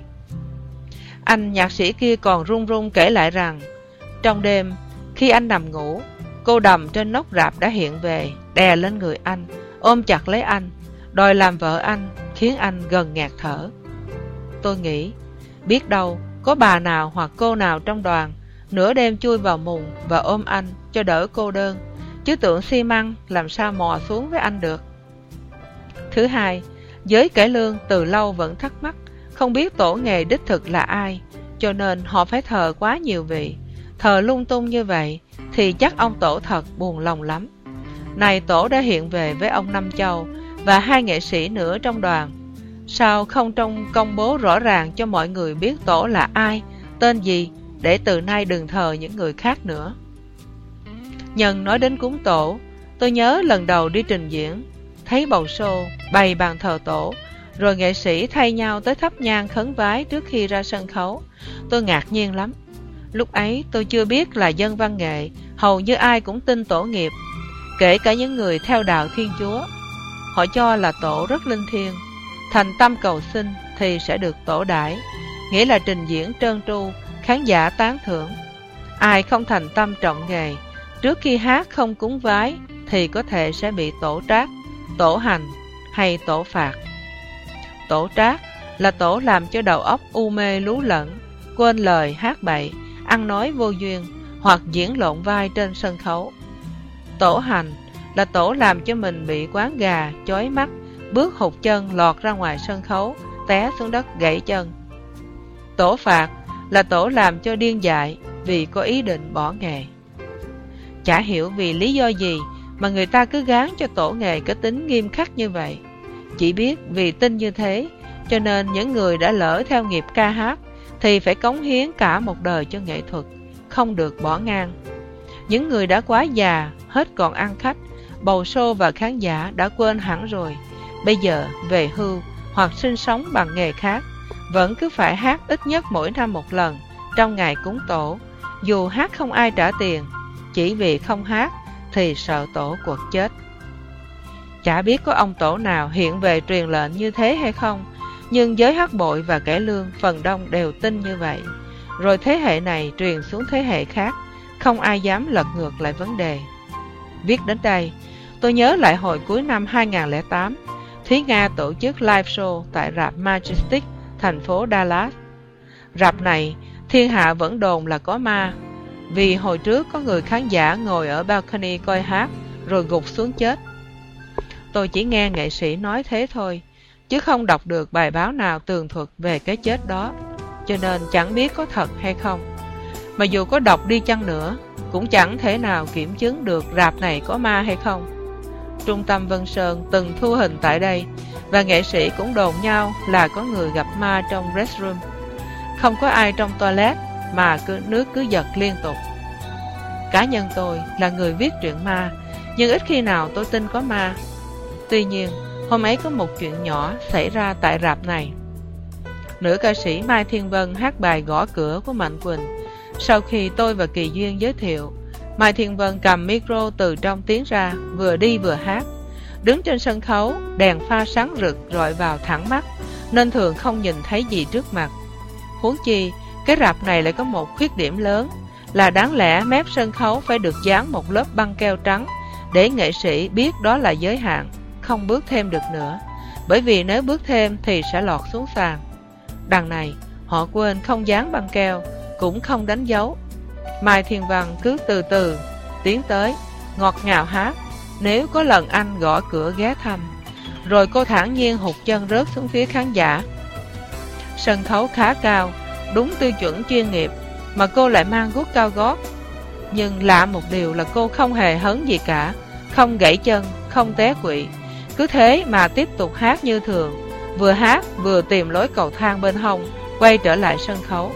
Anh nhạc sĩ kia còn run run kể lại rằng, trong đêm, khi anh nằm ngủ, cô đầm trên nóc rạp đã hiện về, đè lên người anh, ôm chặt lấy anh, đòi làm vợ anh, khiến anh gần ngạt thở. Tôi nghĩ, biết đâu có bà nào hoặc cô nào trong đoàn nửa đêm chui vào mùng và ôm anh cho đỡ cô đơn, chứ tượng xi măng làm sao mò xuống với anh được. Thứ hai, giới cải lương từ lâu vẫn thắc mắc, không biết tổ nghề đích thực là ai, cho nên họ phải thờ quá nhiều vị. Thờ lung tung như vậy thì chắc ông tổ thật buồn lòng lắm. Này tổ đã hiện về với ông Nam Châu và hai nghệ sĩ nữa trong đoàn, sao không trong công bố rõ ràng cho mọi người biết tổ là ai, tên gì, để từ nay đừng thờ những người khác nữa. Nhân nói đến cúng tổ, tôi nhớ lần đầu đi trình diễn, thấy bầu sô bày bàn thờ tổ, rồi nghệ sĩ thay nhau tới thắp nhang khấn vái trước khi ra sân khấu. Tôi ngạc nhiên lắm. Lúc ấy tôi chưa biết là dân văn nghệ hầu như ai cũng tin tổ nghiệp, kể cả những người theo đạo Thiên Chúa. Họ cho là tổ rất linh thiêng, thành tâm cầu xin thì sẽ được tổ đãi, nghĩa là trình diễn trơn tru, khán giả tán thưởng. Ai không thành tâm trọng nghề, trước khi hát không cúng vái thì có thể sẽ bị tổ trác, tổ hành hay tổ phạt. Tổ trác là tổ làm cho đầu óc u mê lú lẫn, quên lời hát bậy, ăn nói vô duyên hoặc diễn lộn vai trên sân khấu. Tổ hành là tổ làm cho mình bị quán gà, chói mắt, bước hụt chân lọt ra ngoài sân khấu, té xuống đất gãy chân. Tổ phạt là tổ làm cho điên dại vì có ý định bỏ nghề. Chả hiểu vì lý do gì mà người ta cứ gán cho tổ nghề có tính nghiêm khắc như vậy. Chỉ biết vì tin như thế, cho nên những người đã lỡ theo nghiệp ca hát thì phải cống hiến cả một đời cho nghệ thuật, không được bỏ ngang. Những người đã quá già, hết còn ăn khách, bầu show và khán giả đã quên hẳn rồi. Bây giờ về hưu hoặc sinh sống bằng nghề khác, vẫn cứ phải hát ít nhất mỗi năm một lần trong ngày cúng tổ, dù hát không ai trả tiền, chỉ vì không hát thì sợ tổ quật chết. Chả biết có ông tổ nào hiện về truyền lệnh như thế hay không, nhưng giới hát bội và cải lương phần đông đều tin như vậy. Rồi thế hệ này truyền xuống thế hệ khác, không ai dám lật ngược lại vấn đề. Viết đến đây, tôi nhớ lại hồi cuối năm hai nghìn không trăm lẻ tám, Thúy Nga tổ chức live show tại rạp Majestic, thành phố Dallas. Rạp này, thiên hạ vẫn đồn là có ma, vì hồi trước có người khán giả ngồi ở balcony coi hát, rồi gục xuống chết. Tôi chỉ nghe nghệ sĩ nói thế thôi, chứ không đọc được bài báo nào tường thuật về cái chết đó, cho nên chẳng biết có thật hay không. Mà dù có đọc đi chăng nữa, cũng chẳng thể nào kiểm chứng được rạp này có ma hay không. Trung tâm Vân Sơn từng thu hình tại đây, và nghệ sĩ cũng đồn nhau là có người gặp ma trong restroom. Không có ai trong toilet mà cứ, nước cứ giật liên tục. Cá nhân tôi là người viết truyện ma, nhưng ít khi nào tôi tin có ma. Tuy nhiên, hôm ấy có một chuyện nhỏ xảy ra tại rạp này. Nữ ca sĩ Mai Thiên Vân hát bài Gõ Cửa của Mạnh Quỳnh. Sau khi tôi và Kỳ Duyên giới thiệu, Mai Thiên Vân cầm micro từ trong tiến ra, vừa đi vừa hát. Đứng trên sân khấu, đèn pha sáng rực rọi vào thẳng mắt, nên thường không nhìn thấy gì trước mặt. Huống chi, cái rạp này lại có một khuyết điểm lớn, là đáng lẽ mép sân khấu phải được dán một lớp băng keo trắng, để nghệ sĩ biết đó là giới hạn, không bước thêm được nữa, bởi vì nếu bước thêm thì sẽ lọt xuống sàn. Đằng này, họ quên không dán băng keo, cũng không đánh dấu. Mai Thiên Văn cứ từ từ tiến tới, ngọt ngào hát Nếu có lần anh gõ cửa ghé thăm. Rồi cô thản nhiên hụt chân rớt xuống phía khán giả. Sân khấu khá cao, đúng tiêu chuẩn chuyên nghiệp, mà cô lại mang guốc cao gót. Nhưng lạ một điều là cô không hề hấn gì cả, không gãy chân, không té quỵ. Cứ thế mà tiếp tục hát như thường, vừa hát vừa tìm lối cầu thang bên hông, quay trở lại sân khấu.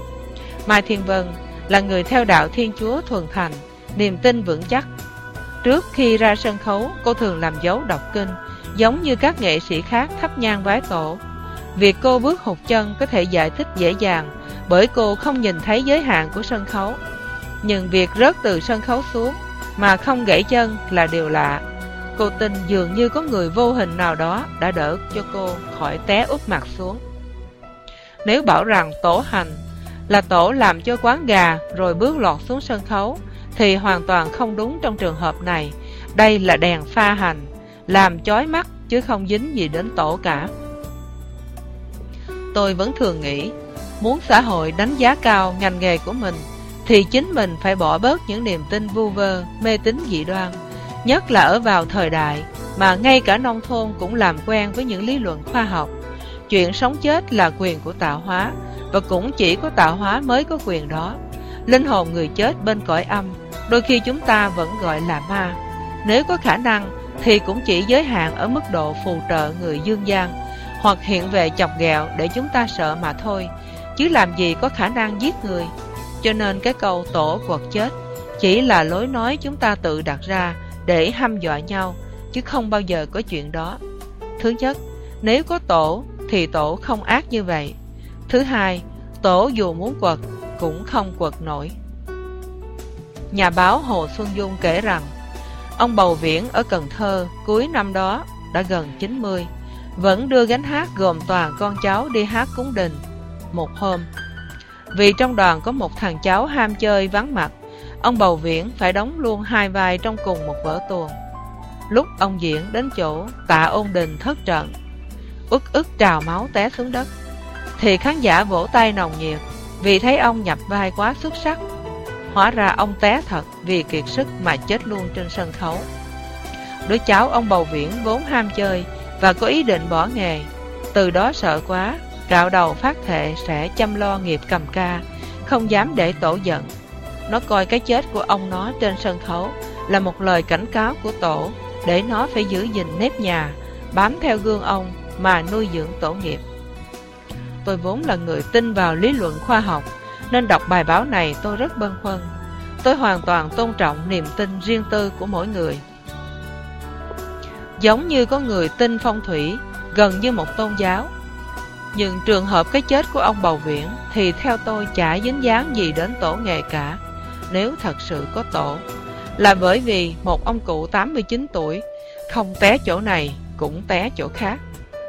Mai Thiên Vân là người theo đạo Thiên Chúa thuần thành, niềm tin vững chắc. Trước khi ra sân khấu, cô thường làm dấu đọc kinh, giống như các nghệ sĩ khác thắp nhang vái tổ. Việc cô bước hụt chân có thể giải thích dễ dàng, bởi cô không nhìn thấy giới hạn của sân khấu. Nhưng việc rớt từ sân khấu xuống mà không gãy chân là điều lạ. Cô tin dường như có người vô hình nào đó đã đỡ cho cô khỏi té úp mặt xuống. Nếu bảo rằng tổ hành là tổ làm cho quán gà rồi bước lọt xuống sân khấu, thì hoàn toàn không đúng trong trường hợp này. Đây là đèn pha hành, làm chói mắt chứ không dính gì đến tổ cả. Tôi vẫn thường nghĩ, muốn xã hội đánh giá cao ngành nghề của mình, thì chính mình phải bỏ bớt những niềm tin vu vơ, mê tín dị đoan. Nhất là ở vào thời đại mà ngay cả nông thôn cũng làm quen với những lý luận khoa học. Chuyện sống chết là quyền của tạo hóa, và cũng chỉ có tạo hóa mới có quyền đó. Linh hồn người chết bên cõi âm, đôi khi chúng ta vẫn gọi là ma. Nếu có khả năng thì cũng chỉ giới hạn ở mức độ phù trợ người dương gian, hoặc hiện về chọc ghẹo để chúng ta sợ mà thôi, chứ làm gì có khả năng giết người. Cho nên cái câu tổ quật chết chỉ là lối nói chúng ta tự đặt ra để hăm dọa nhau, chứ không bao giờ có chuyện đó. Thứ nhất, nếu có tổ thì tổ không ác như vậy. Thứ hai, tổ dù muốn quật cũng không quật nổi. Nhà báo Hồ Xuân Dung kể rằng, ông Bầu Viễn ở Cần Thơ cuối năm đó đã gần chín mươi, vẫn đưa gánh hát gồm toàn con cháu đi hát cúng đình. Một hôm, vì trong đoàn có một thằng cháu ham chơi vắng mặt, ông Bầu Viễn phải đóng luôn hai vai trong cùng một vở tuồng. Lúc ông diễn đến chỗ Tạ Ôn Đình thất trận, uất ức trào máu té xuống đất, thì khán giả vỗ tay nồng nhiệt vì thấy ông nhập vai quá xuất sắc. Hóa ra ông té thật vì kiệt sức mà chết luôn trên sân khấu. Đứa cháu ông Bầu Viễn vốn ham chơi và có ý định bỏ nghề. Từ đó sợ quá, cạo đầu phát thệ sẽ chăm lo nghiệp cầm ca, không dám để tổ giận. Nó coi cái chết của ông nó trên sân khấu là một lời cảnh cáo của tổ, để nó phải giữ gìn nếp nhà, bám theo gương ông mà nuôi dưỡng tổ nghiệp. Tôi vốn là người tin vào lý luận khoa học, nên đọc bài báo này tôi rất băn khoăn. Tôi hoàn toàn tôn trọng niềm tin riêng tư của mỗi người. Giống như có người tin phong thủy, gần như một tôn giáo. Nhưng trường hợp cái chết của ông Bầu Viễn thì theo tôi chả dính dáng gì đến tổ nghề cả, nếu thật sự có tổ. Là bởi vì một ông cụ tám mươi chín tuổi không té chỗ này cũng té chỗ khác.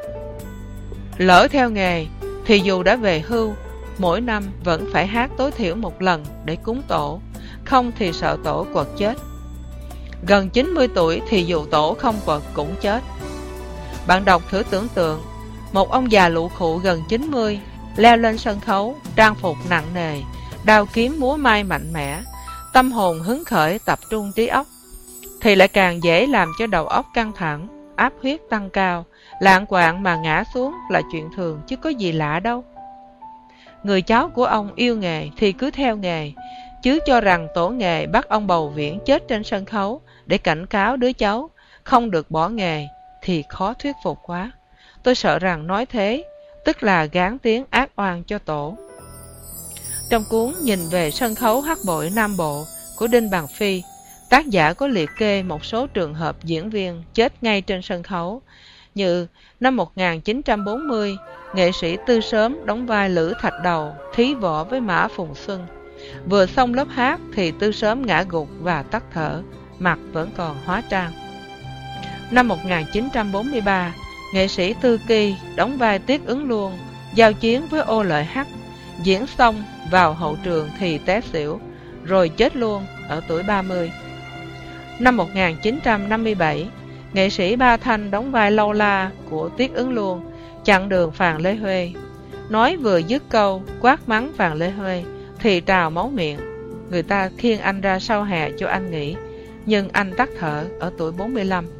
Lỡ theo nghề thì dù đã về hưu, mỗi năm vẫn phải hát tối thiểu một lần để cúng tổ, không thì sợ tổ quật chết. Gần chín mươi tuổi thì dù tổ không quật cũng chết. Bạn đọc thử tưởng tượng, một ông già lụ khụ gần chín mươi leo lên sân khấu, trang phục nặng nề, đao kiếm múa may mạnh mẽ, tâm hồn hứng khởi tập trung trí óc, thì lại càng dễ làm cho đầu óc căng thẳng, áp huyết tăng cao, lạng quạng mà ngã xuống là chuyện thường chứ có gì lạ đâu. Người cháu của ông yêu nghề thì cứ theo nghề, chứ cho rằng tổ nghề bắt ông Bầu Viễn chết trên sân khấu để cảnh cáo đứa cháu không được bỏ nghề thì khó thuyết phục quá. Tôi sợ rằng nói thế tức là gán tiếng ác oan cho tổ. Trong cuốn Nhìn về sân khấu hát bội Nam Bộ của Đinh Bằng Phi, tác giả có liệt kê một số trường hợp diễn viên chết ngay trên sân khấu, như năm một nghìn chín trăm bốn mươi, nghệ sĩ Tư Sớm đóng vai Lữ Thạch Đầu thí võ với Mã Phùng Xuân. Vừa xong lớp hát thì Tư Sớm ngã gục và tắt thở, mặt vẫn còn hóa trang. Năm một nghìn chín trăm bốn mươi ba, nghệ sĩ Tư Kỳ đóng vai Tiết Ứng Luân giao chiến với Ô Lợi Hắc, diễn xong vào hậu trường thì té xỉu, rồi chết luôn ở tuổi ba mươi. Năm một nghìn chín trăm năm mươi bảy, nghệ sĩ Ba Thanh đóng vai Lâu La của Tiết Ứng Luân chặn đường Phàn Lê Huê. Nói vừa dứt câu quát mắng Phàn Lê Huê thì trào máu miệng. Người ta khiêng anh ra sau hè cho anh nghỉ, nhưng anh tắt thở ở tuổi bốn mươi lăm.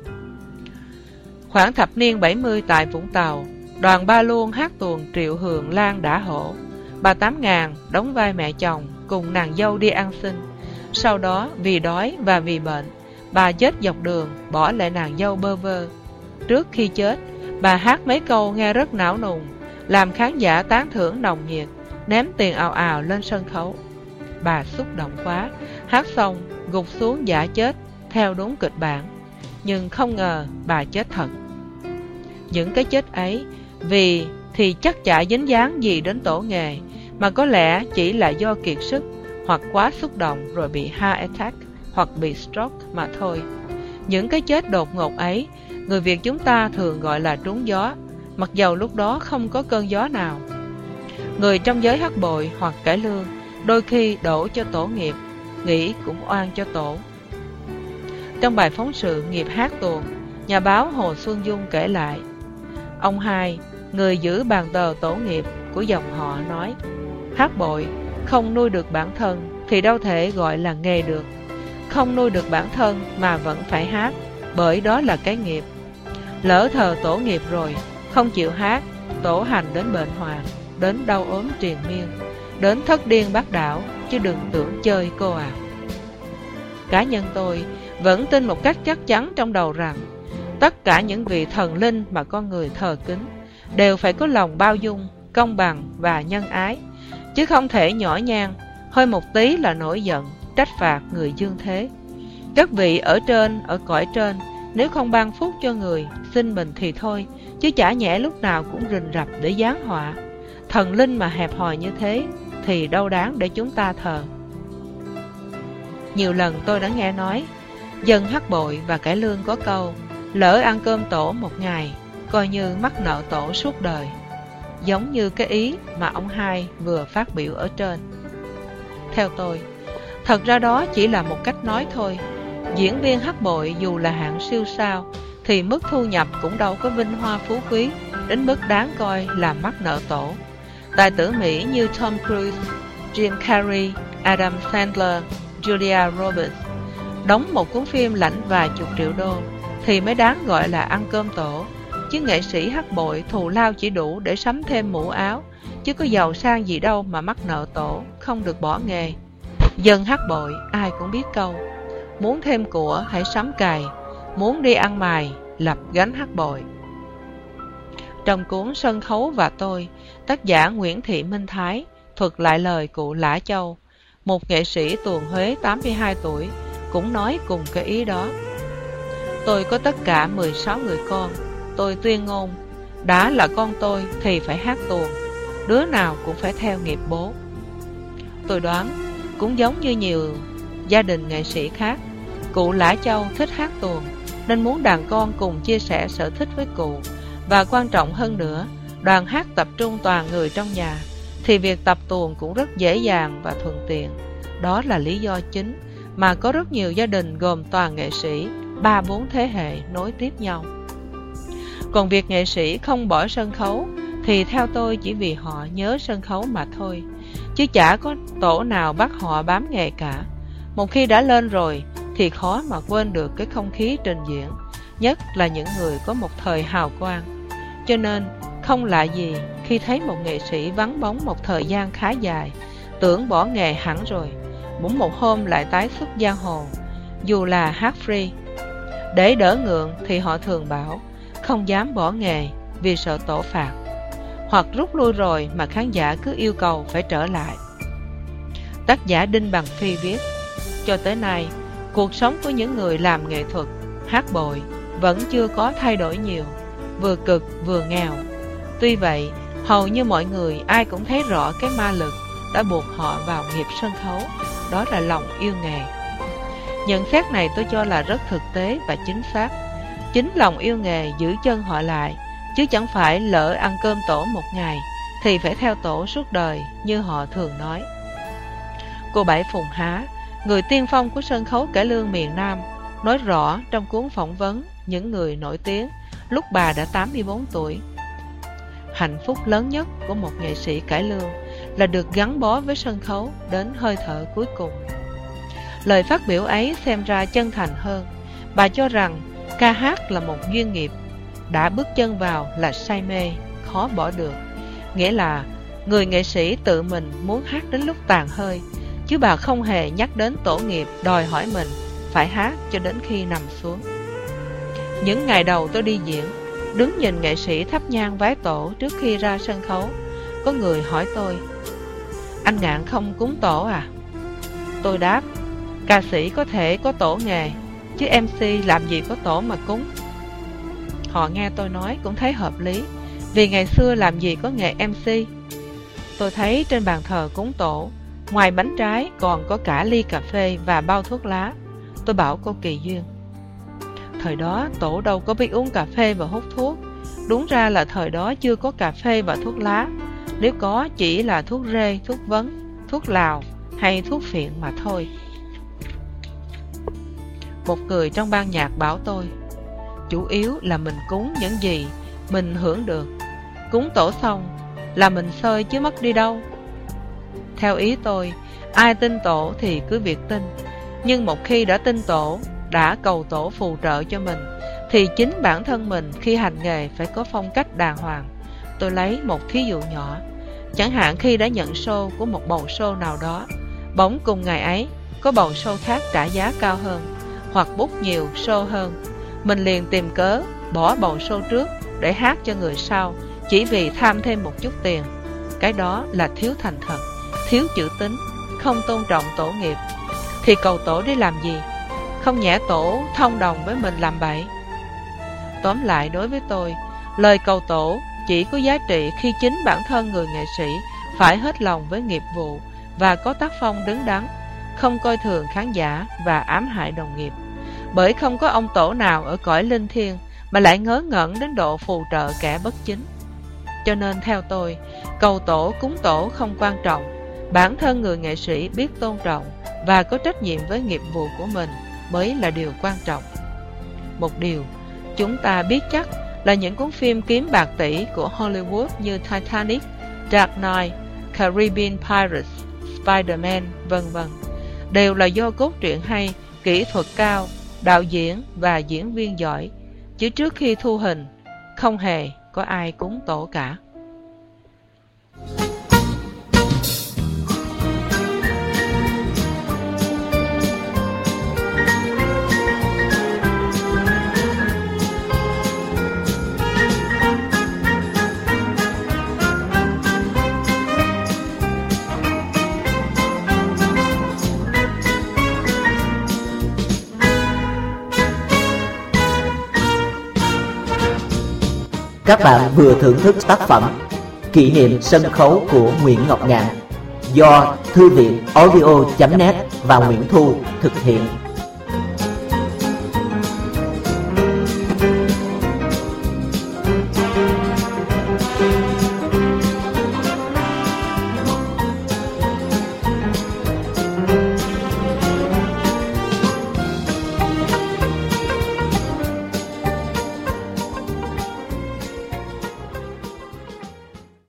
Khoảng thập niên bảy mươi tại Vũng Tàu, đoàn Ba Luông hát tuồng Triệu Hường Lan Đã Hổ. Bà Tám Ngàn đóng vai mẹ chồng cùng nàng dâu đi ăn xin. Sau đó vì đói và vì bệnh, bà chết dọc đường, bỏ lại nàng dâu bơ vơ. Trước khi chết, bà hát mấy câu nghe rất não nùng, làm khán giả tán thưởng nồng nhiệt, ném tiền ào ào lên sân khấu. Bà xúc động quá, hát xong gục xuống giả chết theo đúng kịch bản. Nhưng không ngờ bà chết thật. Những cái chết ấy vì thì chắc chả dính dáng gì đến tổ nghề, mà có lẽ chỉ là do kiệt sức, hoặc quá xúc động rồi bị heart attack, hoặc bị stroke mà thôi. Những cái chết đột ngột ấy, người Việt chúng ta thường gọi là trúng gió, mặc dầu lúc đó không có cơn gió nào. Người trong giới hát bội hoặc cải lương đôi khi đổ cho tổ nghiệp, nghĩ cũng oan cho tổ. Trong bài phóng sự Nghiệp hát tuồng, nhà báo Hồ Xuân Dung kể lại, ông Hai, người giữ bàn tờ tổ nghiệp của dòng họ nói, hát bội không nuôi được bản thân thì đâu thể gọi là nghề được. Không nuôi được bản thân mà vẫn phải hát, bởi đó là cái nghiệp. Lỡ thờ tổ nghiệp rồi, không chịu hát, tổ hành đến bệnh hoạn, đến đau ốm triền miên, đến thất điên bát đảo, chứ đừng tưởng chơi cô à. Cá nhân tôi vẫn tin một cách chắc chắn trong đầu rằng tất cả những vị thần linh mà con người thờ kính đều phải có lòng bao dung, công bằng và nhân ái, chứ không thể nhỏ nhan, hơi một tí là nổi giận, trách phạt người dương thế. Các vị ở trên, ở cõi trên, nếu không ban phúc cho người, xin mình thì thôi, chứ chả nhẽ lúc nào cũng rình rập để giáng họa. Thần linh mà hẹp hòi như thế thì đâu đáng để chúng ta thờ. Nhiều lần tôi đã nghe nói, dân hát bội và cải lương có câu, lỡ ăn cơm tổ một ngày, coi như mắc nợ tổ suốt đời. Giống như cái ý mà ông Hai vừa phát biểu ở trên. Theo tôi, thật ra đó chỉ là một cách nói thôi. Diễn viên hát bội dù là hạng siêu sao, thì mức thu nhập cũng đâu có vinh hoa phú quý đến mức đáng coi là mắc nợ tổ. Tài tử Mỹ như Tom Cruise, Jim Carrey, Adam Sandler, Julia Roberts đóng một cuốn phim lãnh vài chục triệu đô thì mới đáng gọi là ăn cơm tổ. Chứ nghệ sĩ hát bội thù lao chỉ đủ để sắm thêm mũ áo, chứ có giàu sang gì đâu mà mắc nợ tổ, không được bỏ nghề. Dân hát bội ai cũng biết câu: muốn thêm của hãy sắm cày, muốn đi ăn mày lập gánh hát bội. Trong cuốn Sân khấu và tôi, tác giả Nguyễn Thị Minh Thái thuật lại lời cụ Lã Châu, một nghệ sĩ tuồng Huế tám mươi hai tuổi, cũng nói cùng cái ý đó. Tôi có tất cả mười sáu người con, tôi tuyên ngôn, đã là con tôi thì phải hát tuồng, đứa nào cũng phải theo nghiệp bố. Tôi đoán, cũng giống như nhiều gia đình nghệ sĩ khác, cụ Lã Châu thích hát tuồng, nên muốn đàn con cùng chia sẻ sở thích với cụ. Và quan trọng hơn nữa, đoàn hát tập trung toàn người trong nhà, thì việc tập tuồng cũng rất dễ dàng và thuận tiện. Đó là lý do chính mà có rất nhiều gia đình gồm toàn nghệ sĩ, ba bốn thế hệ nối tiếp nhau. Còn việc nghệ sĩ không bỏ sân khấu thì theo tôi chỉ vì họ nhớ sân khấu mà thôi, chứ chả có tổ nào bắt họ bám nghề cả. Một khi đã lên rồi thì khó mà quên được cái không khí trình diễn, nhất là những người có một thời hào quang. Cho nên không lạ gì khi thấy một nghệ sĩ vắng bóng một thời gian khá dài, tưởng bỏ nghề hẳn rồi, bỗng một hôm lại tái xuất giang hồ, dù là hát free. Để đỡ ngượng thì họ thường bảo không dám bỏ nghề vì sợ tổ phạt, hoặc rút lui rồi mà khán giả cứ yêu cầu phải trở lại. Tác giả Đinh Bằng Phi viết, cho tới nay, cuộc sống của những người làm nghệ thuật, hát bội vẫn chưa có thay đổi nhiều, vừa cực vừa nghèo. Tuy vậy, hầu như mọi người ai cũng thấy rõ cái ma lực đã buộc họ vào nghiệp sân khấu, đó là lòng yêu nghề. Nhận xét này tôi cho là rất thực tế và chính xác. Chính lòng yêu nghề giữ chân họ lại, chứ chẳng phải lỡ ăn cơm tổ một ngày thì phải theo tổ suốt đời như họ thường nói. Cô Bảy Phùng Há, người tiên phong của sân khấu cải lương miền Nam, nói rõ trong cuốn phỏng vấn những người nổi tiếng lúc bà đã tám mươi bốn tuổi. Hạnh phúc lớn nhất của một nghệ sĩ cải lương là được gắn bó với sân khấu đến hơi thở cuối cùng. Lời phát biểu ấy xem ra chân thành hơn. Bà cho rằng ca hát là một duyên nghiệp, đã bước chân vào là say mê, khó bỏ được. Nghĩa là người nghệ sĩ tự mình muốn hát đến lúc tàn hơi, chứ bà không hề nhắc đến tổ nghiệp đòi hỏi mình phải hát cho đến khi nằm xuống. Những ngày đầu tôi đi diễn, đứng nhìn nghệ sĩ thắp nhang vái tổ trước khi ra sân khấu, có người hỏi tôi: anh Ngạn không cúng tổ à? Tôi đáp: ca sĩ có thể có tổ nghề, chứ em xê làm gì có tổ mà cúng. Họ nghe tôi nói cũng thấy hợp lý, vì ngày xưa làm gì có nghề em xê. Tôi thấy trên bàn thờ cúng tổ, ngoài bánh trái còn có cả ly cà phê và bao thuốc lá. Tôi bảo cô Kỳ Duyên: thời đó tổ đâu có biết uống cà phê và hút thuốc. Đúng ra là thời đó chưa có cà phê và thuốc lá. Nếu có chỉ là thuốc rê, thuốc vấn, thuốc lào hay thuốc phiện mà thôi. Một người trong ban nhạc bảo tôi: chủ yếu là mình cúng những gì mình hưởng được. Cúng tổ xong là mình xơi chứ mất đi đâu. Theo ý tôi, ai tin tổ thì cứ việc tin. Nhưng một khi đã tin tổ, đã cầu tổ phù trợ cho mình, thì chính bản thân mình khi hành nghề phải có phong cách đàng hoàng. Tôi lấy một thí dụ nhỏ. Chẳng hạn khi đã nhận show của một bầu show nào đó, bỗng cùng ngày ấy có bầu show khác trả giá cao hơn, hoặc book nhiều show hơn, mình liền tìm cớ bỏ bầu show trước để hát cho người sau, chỉ vì tham thêm một chút tiền. Cái đó là thiếu thành thật, thiếu chữ tín, không tôn trọng tổ nghiệp. Thì cầu tổ để làm gì? Không nhẽ tổ thông đồng với mình làm bậy. Tóm lại, đối với tôi, lời cầu tổ chỉ có giá trị khi chính bản thân người nghệ sĩ phải hết lòng với nghiệp vụ và có tác phong đứng đắn, không coi thường khán giả và ám hại đồng nghiệp. Bởi không có ông tổ nào ở cõi linh thiêng mà lại ngớ ngẩn đến độ phù trợ kẻ bất chính. Cho nên theo tôi, cầu tổ cúng tổ không quan trọng. Bản thân người nghệ sĩ biết tôn trọng và có trách nhiệm với nghiệp vụ của mình mới là điều quan trọng. Một điều chúng ta biết chắc là những cuốn phim kiếm bạc tỷ của Hollywood như Titanic, Dark Knight, Caribbean Pirates, Spider-Man, vân vân đều là do cốt truyện hay, kỹ thuật cao, đạo diễn và diễn viên giỏi, chứ trước khi thu hình không hề có ai cúng tổ cả. Các bạn vừa thưởng thức tác phẩm Kỷ niệm sân khấu của Nguyễn Ngọc Ngạn do Thư viện audio chấm net và Nguyễn Thu thực hiện.